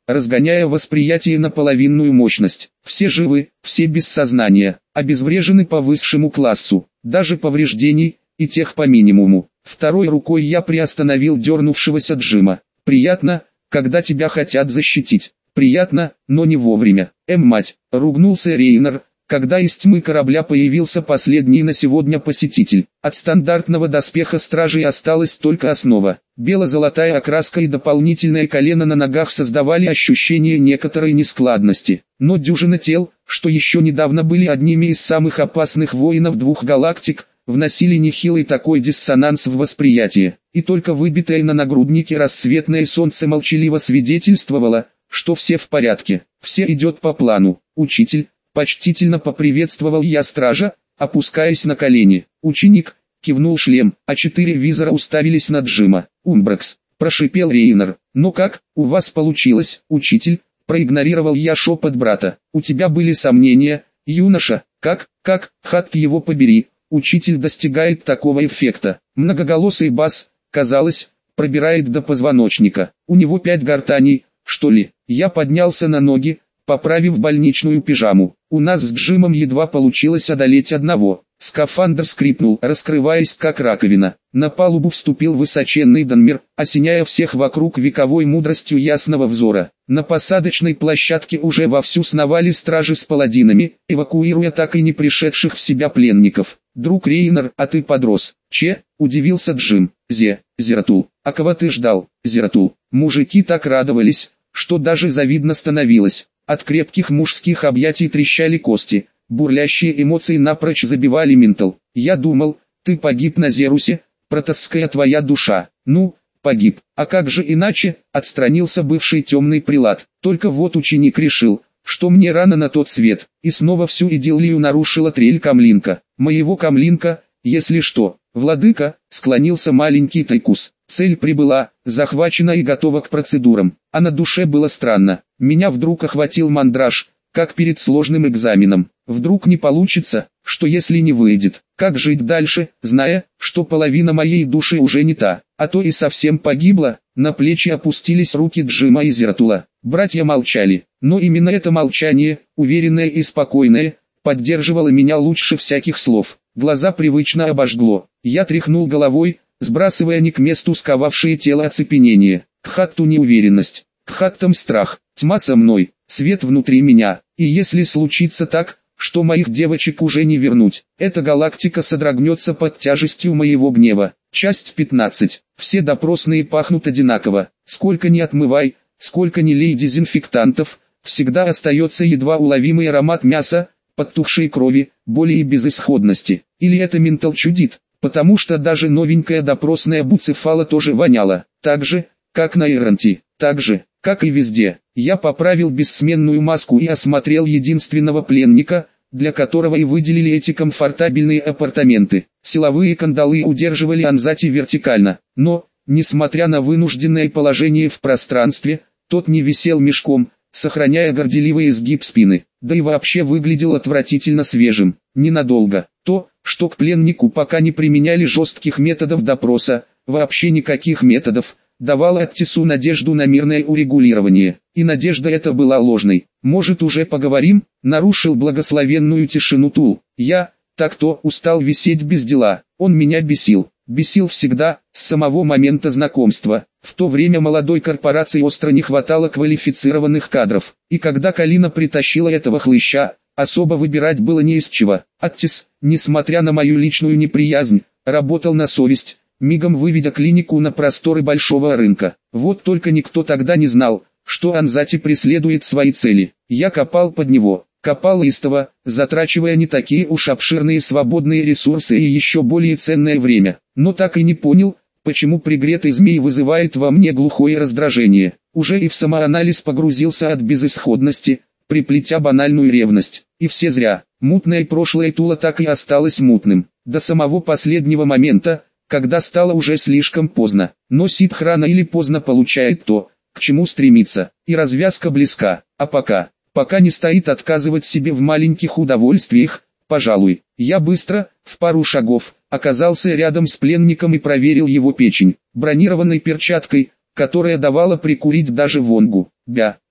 разгоняя восприятие на половинную мощность. Все живы, все без сознания, обезврежены по высшему классу, даже повреждений, и тех по минимуму. Второй рукой я приостановил дернувшегося Джима. Приятно, когда тебя хотят защитить. Приятно, но не вовремя. Мать, ругнулся Рейнер, когда из тьмы корабля появился последний на сегодня посетитель. От стандартного доспеха стражей осталась только основа. Бело-золотая окраска и дополнительное колено на ногах создавали ощущение некоторой нескладности. Но дюжина тел, что еще недавно были одними из самых опасных воинов двух галактик, вносили нехилый такой диссонанс в восприятие. И только выбитое на нагруднике рассветное солнце молчаливо свидетельствовало, что все в порядке, все идет по плану. Учитель, почтительно поприветствовал я стража, опускаясь на колени. Ученик, кивнул шлем, а 4 визора уставились на Джима. Умбракс, прошипел Рейнер. Ну как, у вас получилось, учитель? Проигнорировал я шепот брата. У тебя были сомнения, юноша, как, хат его побери. Учитель достигает такого эффекта. Многоголосый бас, казалось, пробирает до позвоночника. У него 5 гортаней, что ли? Я поднялся на ноги, поправив больничную пижаму. У нас с Джимом едва получилось одолеть одного. Скафандр скрипнул, раскрываясь как раковина. На палубу вступил высоченный Данмир, осеняя всех вокруг вековой мудростью ясного взора. На посадочной площадке уже вовсю сновали стражи с паладинами, эвакуируя так и не пришедших в себя пленников. «Друг Рейнер, а ты подрос». «Че?» – удивился Джим. Зератул. «А кого ты ждал, Зератул?» Мужики так радовались, что даже завидно становилось. От крепких мужских объятий трещали кости, бурлящие эмоции напрочь забивали ментал. «Я думал, ты погиб на Зерусе, протасская твоя душа». «Ну, погиб, а как же иначе?» – отстранился бывший темный прилад. «Только вот ученик решил, что мне рано на тот свет». И снова всю идиллию нарушила трель камлинка. «Моего камлинка, если что». «Владыка», — склонился маленький Тайкус. Цель прибыла, захвачена и готова к процедурам. А на душе было странно. Меня вдруг охватил мандраж, как перед сложным экзаменом. Вдруг не получится, что если не выйдет? Как жить дальше, зная, что половина моей души уже не та, а то и совсем погибла? На плечи опустились руки Джима и Зератула. Братья молчали, но именно это молчание, уверенное и спокойное, поддерживало меня лучше всяких слов. Глаза привычно обожгло. Я тряхнул головой, сбрасывая не к месту сковавшее тело оцепенение. К Хатту неуверенность, к Хаттам страх, тьма со мной, свет внутри меня. И если случится так, что моих девочек уже не вернуть, эта галактика содрогнется под тяжестью моего гнева. Часть 15. Все допросные пахнут одинаково. Сколько ни отмывай, сколько ни лей дезинфектантов, всегда остается едва уловимый аромат мяса, подтухшей крови, боли и безысходности. Или это ментал чудит, потому что даже новенькая допросная Буцефала тоже воняла. Так же, как на Эронти, так же, как и везде. Я поправил бессменную маску и осмотрел единственного пленника, для которого и выделили эти комфортабельные апартаменты. Силовые кандалы удерживали Анзати вертикально, но, несмотря на вынужденное положение в пространстве, тот не висел мешком, сохраняя горделивый изгиб спины, да и вообще выглядел отвратительно свежим. Ненадолго. То, что к пленнику пока не применяли жестких методов допроса, вообще никаких методов, давало Аттису надежду на мирное урегулирование. И надежда эта была ложной. «Может, уже поговорим?» — нарушил благословенную тишину Тул. Я, так-то, устал висеть без дела. Он меня бесил. Бесил всегда, с самого момента знакомства. В то время молодой корпорации остро не хватало квалифицированных кадров. И когда Калина притащила этого хлыща, особо выбирать было не из чего. Аттис, несмотря на мою личную неприязнь, работал на совесть, мигом выведя клинику на просторы большого рынка. Вот только никто тогда не знал, что Анзати преследует свои цели. Я копал под него, копал истово, затрачивая не такие уж обширные свободные ресурсы и еще более ценное время. Но так и не понял, почему пригретый змей вызывает во мне глухое раздражение. Уже и в самоанализ погрузился от безысходности, приплетя банальную ревность. И все зря. Мутное прошлое Тула так и осталось мутным. До самого последнего момента, когда стало уже слишком поздно. Но Сидх рано или поздно получает то, к чему стремится. И развязка близка. А пока не стоит отказывать себе в маленьких удовольствиях, пожалуй. Я быстро, в пару шагов, оказался рядом с пленником и проверил его печень, бронированной перчаткой, которая давала прикурить даже вонгу.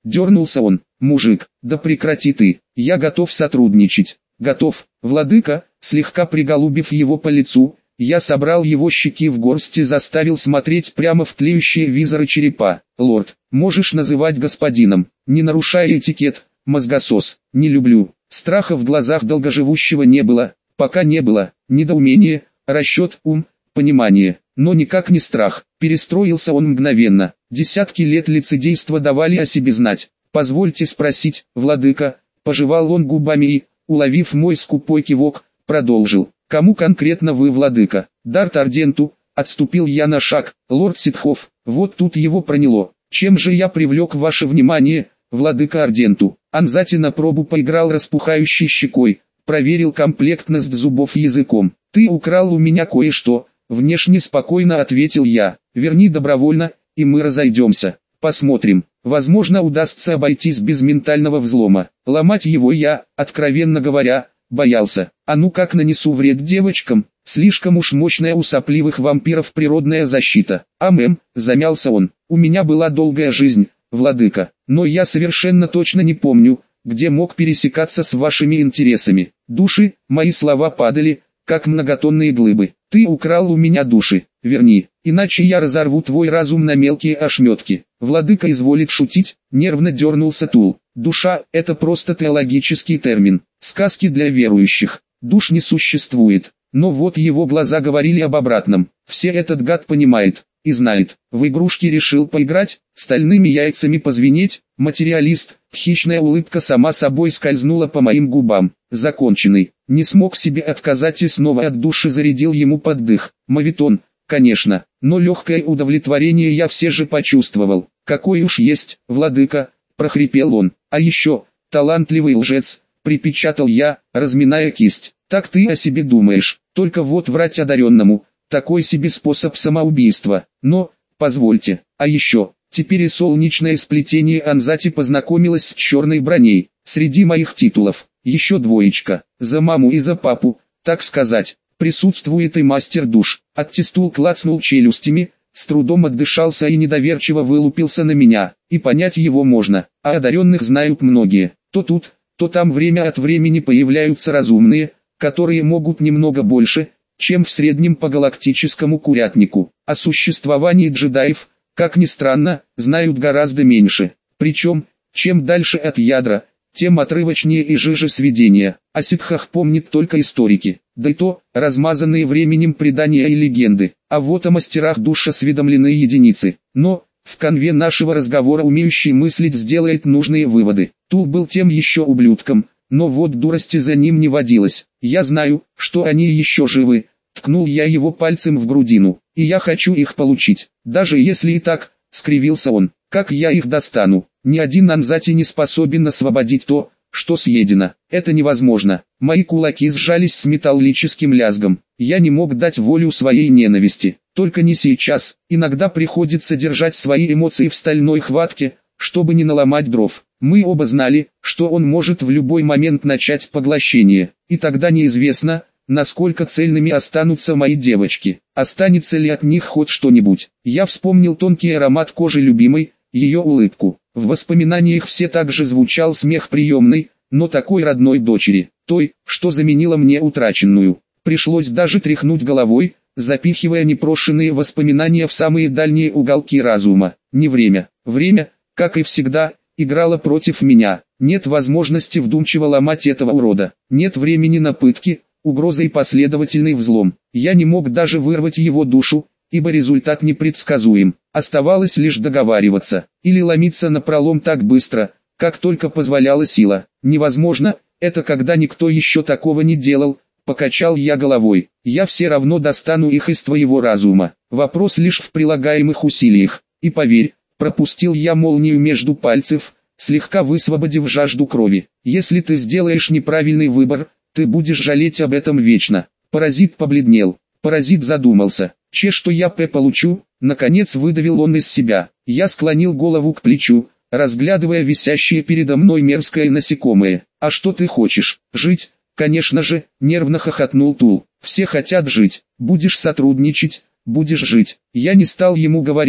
Дернулся он. Мужик, да прекрати ты, я готов сотрудничать. Готов, владыка, слегка приголубив его по лицу, я собрал его щеки в горсть и заставил смотреть прямо в тлеющие визоры черепа. Лорд, можешь называть господином, не нарушая этикет, мозгосос, не люблю. Страха в глазах долгоживущего не было, пока не было, недоумение, расчет, ум, понимание, но никак не страх. Перестроился он мгновенно, десятки лет лицедейства давали о себе знать. Позвольте спросить, владыка, пожевал он губами и, уловив мой скупой кивок, продолжил. Кому конкретно вы владыка? Дарт Арденту, отступил я на шаг, лорд Ситхов, вот тут его проняло. Чем же я привлек ваше внимание, владыка Арденту? Анзати на пробу поиграл распухающей щекой, проверил комплектность зубов языком. Ты украл у меня кое-что, внешне спокойно ответил я. Верни добровольно, и мы разойдемся. Посмотрим, возможно удастся обойтись без ментального взлома. Ломать его я, откровенно говоря, боялся. А ну как нанесу вред девочкам, слишком уж мощная у сопливых вампиров природная защита. Замялся он, у меня была долгая жизнь, владыка, но я совершенно точно не помню, где мог пересекаться с вашими интересами. Души, мои слова падали, как многотонные глыбы. Ты украл у меня души, верни, иначе я разорву твой разум на мелкие ошметки. Владыка изволит шутить, нервно дернулся Тул. Душа – это просто теологический термин, сказки для верующих. Душ не существует, но вот его глаза говорили об обратном. Все этот гад понимает и знает. В игрушки решил поиграть, стальными яйцами позвенеть, материалист. Хищная улыбка сама собой скользнула по моим губам. Законченный, не смог себе отказать и снова от души зарядил ему под дых. Мавитон, конечно, но легкое удовлетворение я все же почувствовал. Какой уж есть, владыка, прохрипел он. А еще, талантливый лжец, припечатал я, разминая кисть. Так ты о себе думаешь, только вот врать одаренному, такой себе способ самоубийства. Но, позвольте, а еще, теперь и солнечное сплетение Анзати познакомилось с черной броней. Среди моих титулов, еще двоечка, за маму и за папу, так сказать, присутствует и мастер душ. Аттистул клацнул челюстями, с трудом отдышался и недоверчиво вылупился на меня, и понять его можно, а одаренных знают многие. То тут, то там время от времени появляются разумные, которые могут немного больше, чем в среднем по галактическому курятнику. О существовании джедаев, как ни странно, знают гораздо меньше. Причем, чем дальше от ядра, тем отрывочнее и жиже сведения. О ситхах помнят только историки, да и то, размазанные временем предания и легенды. А вот о мастерах душ осведомлены единицы. Но, в конве нашего разговора умеющий мыслить сделает нужные выводы. Тул был тем еще ублюдком, но вот дурости за ним не водилось. Я знаю, что они еще живы. Ткнул я его пальцем в грудину, и я хочу их получить. Даже если и так, скривился он, как я их достану? Ни один Анзати не способен освободить то, что съедено. Это невозможно. Мои кулаки сжались с металлическим лязгом. Я не мог дать волю своей ненависти. Только не сейчас. Иногда приходится держать свои эмоции в стальной хватке, чтобы не наломать дров. Мы оба знали, что он может в любой момент начать поглощение. И тогда неизвестно, насколько цельными останутся мои девочки. Останется ли от них хоть что-нибудь. Я вспомнил тонкий аромат кожи любимой, ее улыбку. В воспоминаниях все также звучал смех приемной, но такой родной дочери, той, что заменила мне утраченную. Пришлось даже тряхнуть головой, запихивая непрошенные воспоминания в самые дальние уголки разума. Не время. Время, как и всегда, играло против меня. Нет возможности вдумчиво ломать этого урода. Нет времени на пытки, угрозы и последовательный взлом. Я не мог даже вырвать его душу, ибо результат непредсказуем. Оставалось лишь договариваться, или ломиться напролом так быстро, как только позволяла сила. Невозможно, это когда никто еще такого не делал, покачал я головой. Я все равно достану их из твоего разума. Вопрос лишь в прилагаемых усилиях. И поверь, пропустил я молнию между пальцев, слегка высвободив жажду крови. Если ты сделаешь неправильный выбор, ты будешь жалеть об этом вечно. Паразит побледнел. Паразит задумался. Что я получу? Наконец выдавил он из себя. Я склонил голову к плечу, разглядывая висящее передо мной мерзкое насекомое. А что ты хочешь? Жить? Конечно же, нервно хохотнул Тул. Все хотят жить. Будешь сотрудничать, будешь жить. Я не стал ему говорить,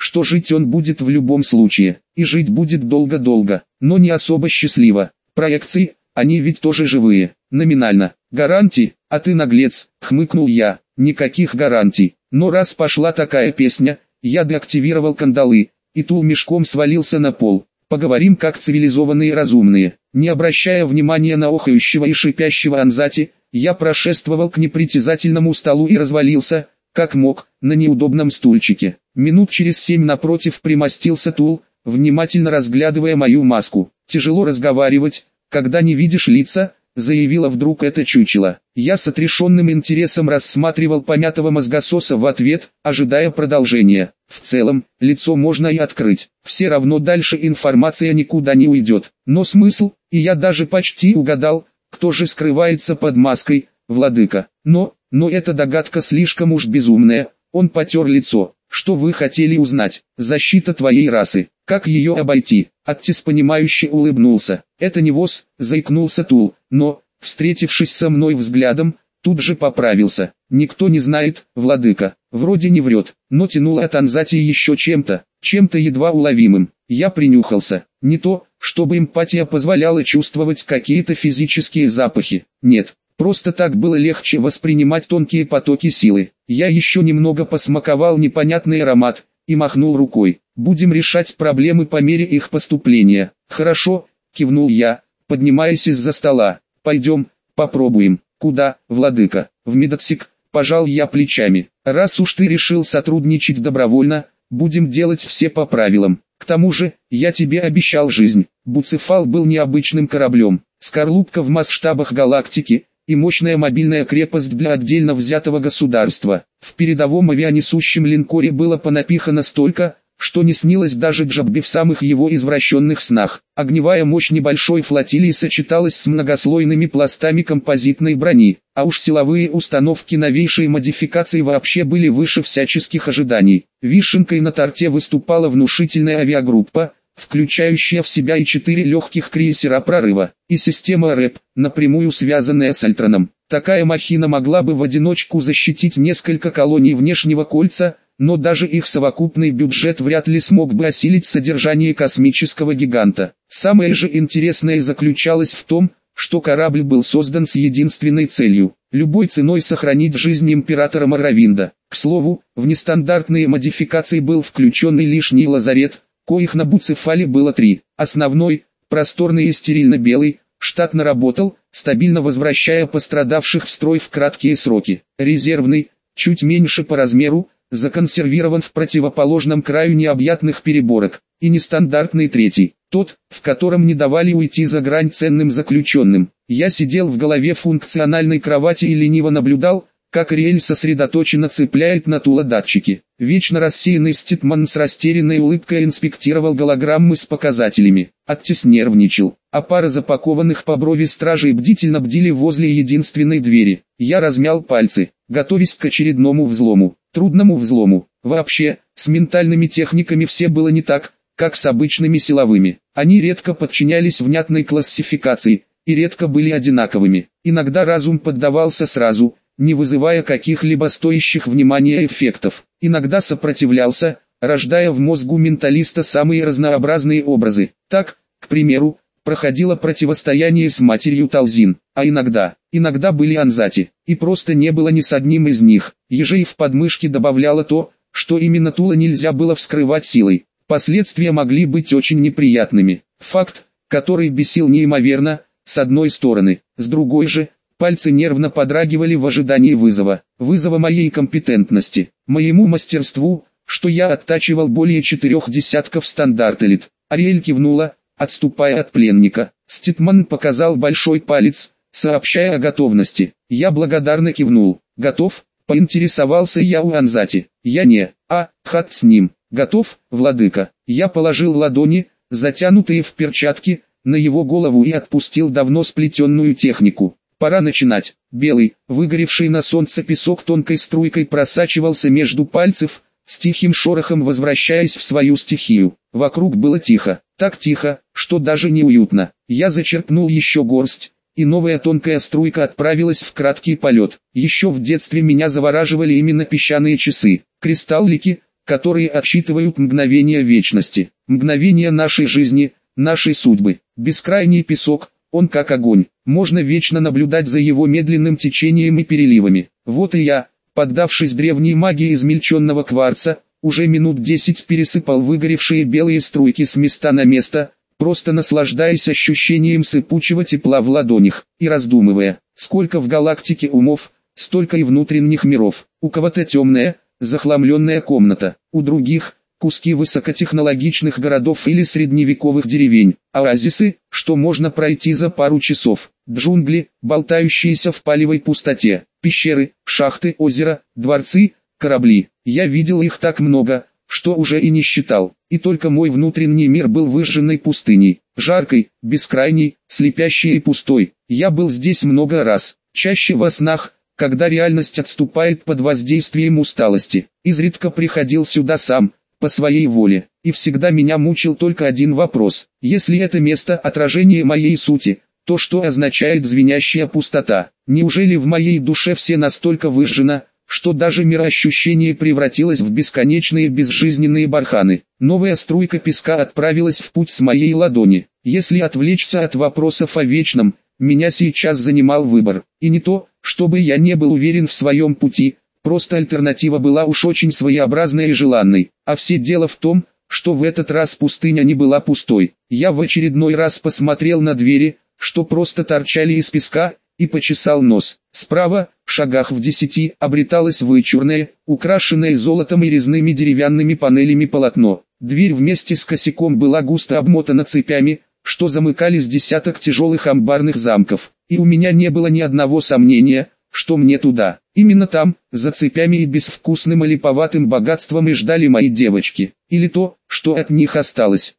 что жить он будет в любом случае, и жить будет долго-долго, но не особо счастливо. Проекции, они ведь тоже живые, номинально. Гарантий, а ты наглец, хмыкнул я. Никаких гарантий, но раз пошла такая песня, я деактивировал кандалы, и Тул мешком свалился на пол. Поговорим как цивилизованные и разумные. Не обращая внимания на охающего и шипящего Анзати, я прошествовал к непритязательному столу и развалился, как мог, на неудобном стульчике. Минут через 7 напротив примостился Тул, внимательно разглядывая мою маску. «Тяжело разговаривать, когда не видишь лица», — заявила вдруг это чучело. Я с отрешенным интересом рассматривал помятого мозгососа в ответ, ожидая продолжения. В целом, лицо можно и открыть, все равно дальше информация никуда не уйдет. Но смысл, и я даже почти угадал, кто же скрывается под маской, владыка. Но эта догадка слишком уж безумная. Он потер лицо. Что вы хотели узнать? Защита твоей расы. Как ее обойти? Аттис понимающе улыбнулся. Это не ВОЗ, заикнулся Тул, но, встретившись со мной взглядом, тут же поправился. Никто не знает, владыка. Вроде не врет, но тянул от Анзати еще чем-то едва уловимым. Я принюхался. Не то, чтобы эмпатия позволяла чувствовать какие-то физические запахи. Нет. Просто так было легче воспринимать тонкие потоки силы. Я еще немного посмаковал непонятный аромат и махнул рукой. Будем решать проблемы по мере их поступления. Хорошо, кивнул я, поднимаясь из-за стола. Пойдем, попробуем. Куда, владыка? В медотсек, пожал я плечами. Раз уж ты решил сотрудничать добровольно, будем делать все по правилам. К тому же, я тебе обещал жизнь. Буцефал был необычным кораблем. Скорлупка в масштабах галактики и мощная мобильная крепость для отдельно взятого государства. В передовом авианесущем линкоре было понапихано столько, что не снилось даже Джаббе в самых его извращенных снах. Огневая мощь небольшой флотилии сочеталась с многослойными пластами композитной брони, а уж силовые установки новейшей модификации вообще были выше всяческих ожиданий. Вишенкой на торте выступала внушительная авиагруппа, включающая в себя и 4 легких крейсера прорыва, и система РЭП, напрямую связанная с Альтроном. Такая махина могла бы в одиночку защитить несколько колоний внешнего кольца, но даже их совокупный бюджет вряд ли смог бы осилить содержание космического гиганта. Самое же интересное заключалось в том, что корабль был создан с единственной целью – любой ценой сохранить жизнь императора Моровинда. К слову, в нестандартные модификации был включен и лишний лазарет, коих на Буцефале было 3. Основной, просторный и стерильно-белый, штатно работал, стабильно возвращая пострадавших в строй в краткие сроки. Резервный, чуть меньше по размеру, законсервирован в противоположном краю необъятных переборок. И нестандартный 3, тот, в котором не давали уйти за грань ценным заключенным. Я сидел в голове функциональной кровати и лениво наблюдал, как Риэль сосредоточенно цепляет на Тула датчики. Вечно рассеянный Ститман с растерянной улыбкой инспектировал голограммы с показателями. Аттис нервничал, а пара запакованных по брови стражей бдительно бдили возле единственной двери. Я размял пальцы, готовясь к очередному взлому, трудному взлому. Вообще, с ментальными техниками все было не так, как с обычными силовыми. Они редко подчинялись внятной классификации, и редко были одинаковыми. Иногда разум поддавался сразу, не вызывая каких-либо стоящих внимания эффектов. Иногда сопротивлялся, рождая в мозгу менталиста самые разнообразные образы. Так, к примеру, проходило противостояние с матерью Талзин, а иногда были Анзати, и просто не было ни с одним из них. Ежей в подмышке добавляло то, что именно Тула нельзя было вскрывать силой. Последствия могли быть очень неприятными. Факт, который бесил неимоверно, с одной стороны, с другой же, пальцы нервно подрагивали в ожидании вызова моей компетентности, моему мастерству, что я оттачивал более 4 десятков стандарт-элит. Ариэль кивнула, отступая от пленника. Ститман показал большой палец, сообщая о готовности. Я благодарно кивнул. Готов? Поинтересовался я у Анзати. Я не, хат с ним. Готов, владыка. Я положил ладони, затянутые в перчатки, на его голову и отпустил давно сплетенную технику. Пора начинать. Белый, выгоревший на солнце песок тонкой струйкой просачивался между пальцев, с тихим шорохом возвращаясь в свою стихию. Вокруг было тихо, так тихо, что даже неуютно. Я зачерпнул еще горсть, и новая тонкая струйка отправилась в краткий полет. Еще в детстве меня завораживали именно песчаные часы. Кристаллики, которые отсчитывают мгновения вечности, мгновения нашей жизни, нашей судьбы. Бескрайний песок, он как огонь, можно вечно наблюдать за его медленным течением и переливами. Вот и я, поддавшись древней магии измельченного кварца, уже минут 10 пересыпал выгоревшие белые струйки с места на место, просто наслаждаясь ощущением сыпучего тепла в ладонях, и раздумывая, сколько в галактике умов, столько и внутренних миров. У кого-то темная, захламленная комната, у других – куски высокотехнологичных городов или средневековых деревень, оазисы, что можно пройти за пару часов, джунгли, болтающиеся в палевой пустоте, пещеры, шахты, озера, дворцы, корабли. Я видел их так много, что уже и не считал, и только мой внутренний мир был выжженной пустыней, жаркой, бескрайней, слепящей и пустой. Я был здесь много раз, чаще во снах, когда реальность отступает под воздействием усталости. Изредка приходил сюда сам, по своей воле, и всегда меня мучил только один вопрос: если это место отражение моей сути, то что означает звенящая пустота? Неужели в моей душе все настолько выжжено, что даже мироощущение превратилось в бесконечные безжизненные барханы? Новая струйка песка отправилась в путь с моей ладони. Если отвлечься от вопросов о вечном, меня сейчас занимал выбор, и не то, чтобы я не был уверен в своем пути, просто альтернатива была уж очень своеобразной и желанной, а все дело в том, что в этот раз пустыня не была пустой. Я в очередной раз посмотрел на двери, что просто торчали из песка, и почесал нос. Справа, в шагах в 10, обреталось вычурное, украшенное золотом и резными деревянными панелями полотно. Дверь вместе с косяком была густо обмотана цепями, что замыкались десяток тяжелых амбарных замков, и у меня не было ни одного сомнения, что мне туда. Именно там, за цепями и безвкусным и липоватым богатством и ждали мои девочки, или то, что от них осталось.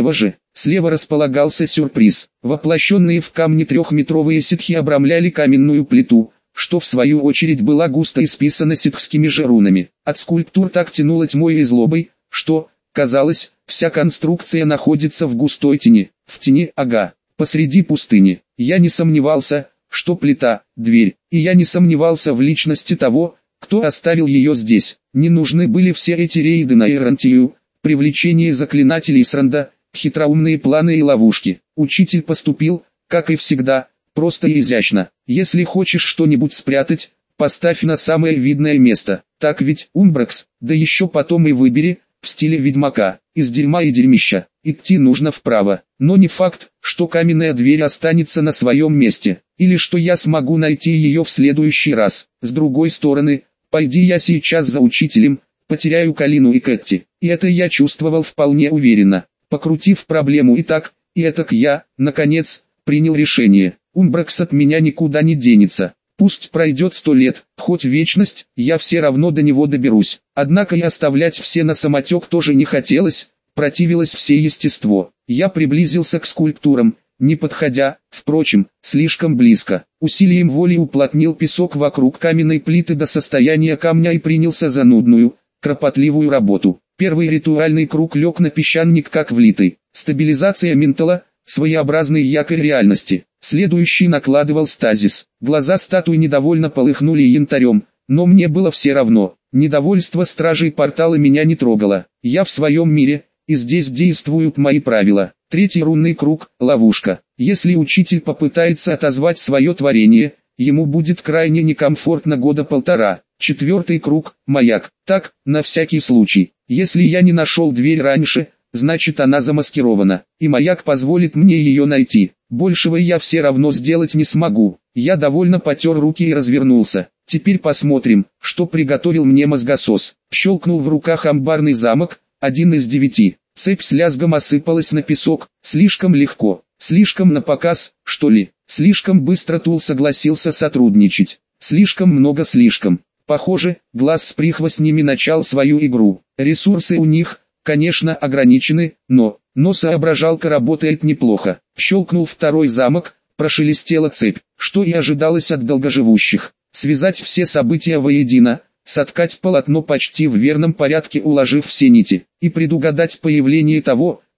Слева располагался сюрприз. Воплощенные в камне трехметровые ситхи обрамляли каменную плиту, что в свою очередь была густо исписана ситхскими же рунами. От скульптур так тянуло тьмой и злобой, что, казалось, вся конструкция находится в густой тени. В тени, посреди пустыни. Я не сомневался, что плита – дверь, и я не сомневался в личности того, кто оставил ее здесь. Не нужны были все эти рейды на Эрантию, привлечение заклинателей Сранда, хитроумные планы и ловушки. Учитель поступил, как и всегда, просто и изящно. Если хочешь что-нибудь спрятать, поставь на самое видное место. Так ведь, Умбракс, да еще потом и выбери, в стиле ведьмака, из дерьма и дерьмища. Идти нужно вправо, но не факт, что каменная дверь останется на своем месте, или что я смогу найти ее в следующий раз. С другой стороны, пойди я сейчас за учителем, потеряю Калину и Кэтти, и это я чувствовал вполне уверенно. Покрутив проблему и так, и этак, я, наконец, принял решение. Умбракс от меня никуда не денется. Пусть пройдет 100 лет, хоть вечность, я все равно до него доберусь. Однако и оставлять все на самотек тоже не хотелось, противилось все естество. Я приблизился к скульптурам, не подходя, впрочем, слишком близко. Усилием воли уплотнил песок вокруг каменной плиты до состояния камня и принялся за нудную, кропотливую работу. Первый ритуальный круг лег на песчаник как влитый. Стабилизация ментала, своеобразный якорь реальности. Следующий накладывал стазис. Глаза статуи недовольно полыхнули янтарем, но мне было все равно. Недовольство стражей портала меня не трогало. Я в своем мире, и здесь действуют мои правила. Третий рунный круг – ловушка. Если учитель попытается отозвать свое творение, ему будет крайне некомфортно года полтора. Четвертый круг – маяк. Так, на всякий случай. Если я не нашел дверь раньше, значит она замаскирована, и маяк позволит мне ее найти. Большего я все равно сделать не смогу. Я довольно потер руки и развернулся. Теперь посмотрим, что приготовил мне мозгосос. Щелкнул в руках амбарный замок, 1 из 9. Цепь с лязгом осыпалась на песок. Слишком легко, слишком напоказ, что ли. Слишком быстро Тул согласился сотрудничать. Слишком много слишком. Похоже, глаз с прихвостнями начал свою игру. Ресурсы у них, конечно, ограничены, но соображалка работает неплохо. Щелкнул второй замок, прошелестела цепь, что и ожидалось от долгоживущих. Связать все события воедино, соткать полотно почти в верном порядке, уложив все нити, и предугадать появление того,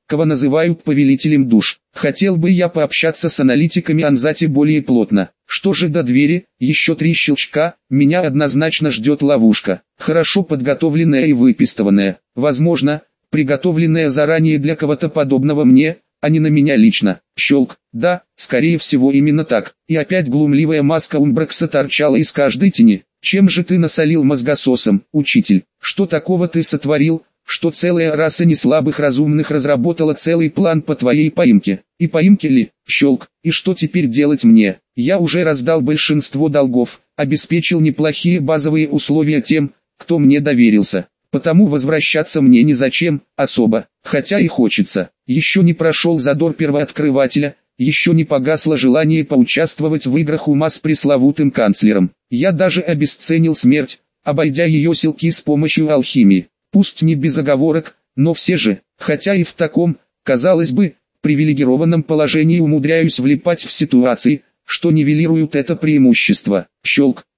кого называют повелителем душ. Хотел бы я пообщаться с аналитиками Анзати более плотно. Что же до двери, еще 3 щелчка, меня однозначно ждет ловушка. Хорошо подготовленная и выпистованная. Возможно, приготовленная заранее для кого-то подобного мне, а не на меня лично. Щелк. Да, скорее всего именно так. И опять глумливая маска Умбракса торчала из каждой тени. Чем же ты насолил мозгососом, учитель? Что такого ты сотворил, что целая раса неслабых разумных разработала целый план по твоей поимке? И поимке ли? Щелк. И что теперь делать мне? Я уже раздал большинство долгов, обеспечил неплохие базовые условия тем, кто мне доверился. Потому возвращаться мне незачем, особо, хотя и хочется. Еще не прошел задор первооткрывателя, еще не погасло желание поучаствовать в играх ума с пресловутым канцлером. Я даже обесценил смерть, обойдя ее силки с помощью алхимии. Пусть не без оговорок, но все же, хотя и в таком, казалось бы, привилегированном положении умудряюсь влипать в ситуации, что нивелируют это преимущество. Щелк.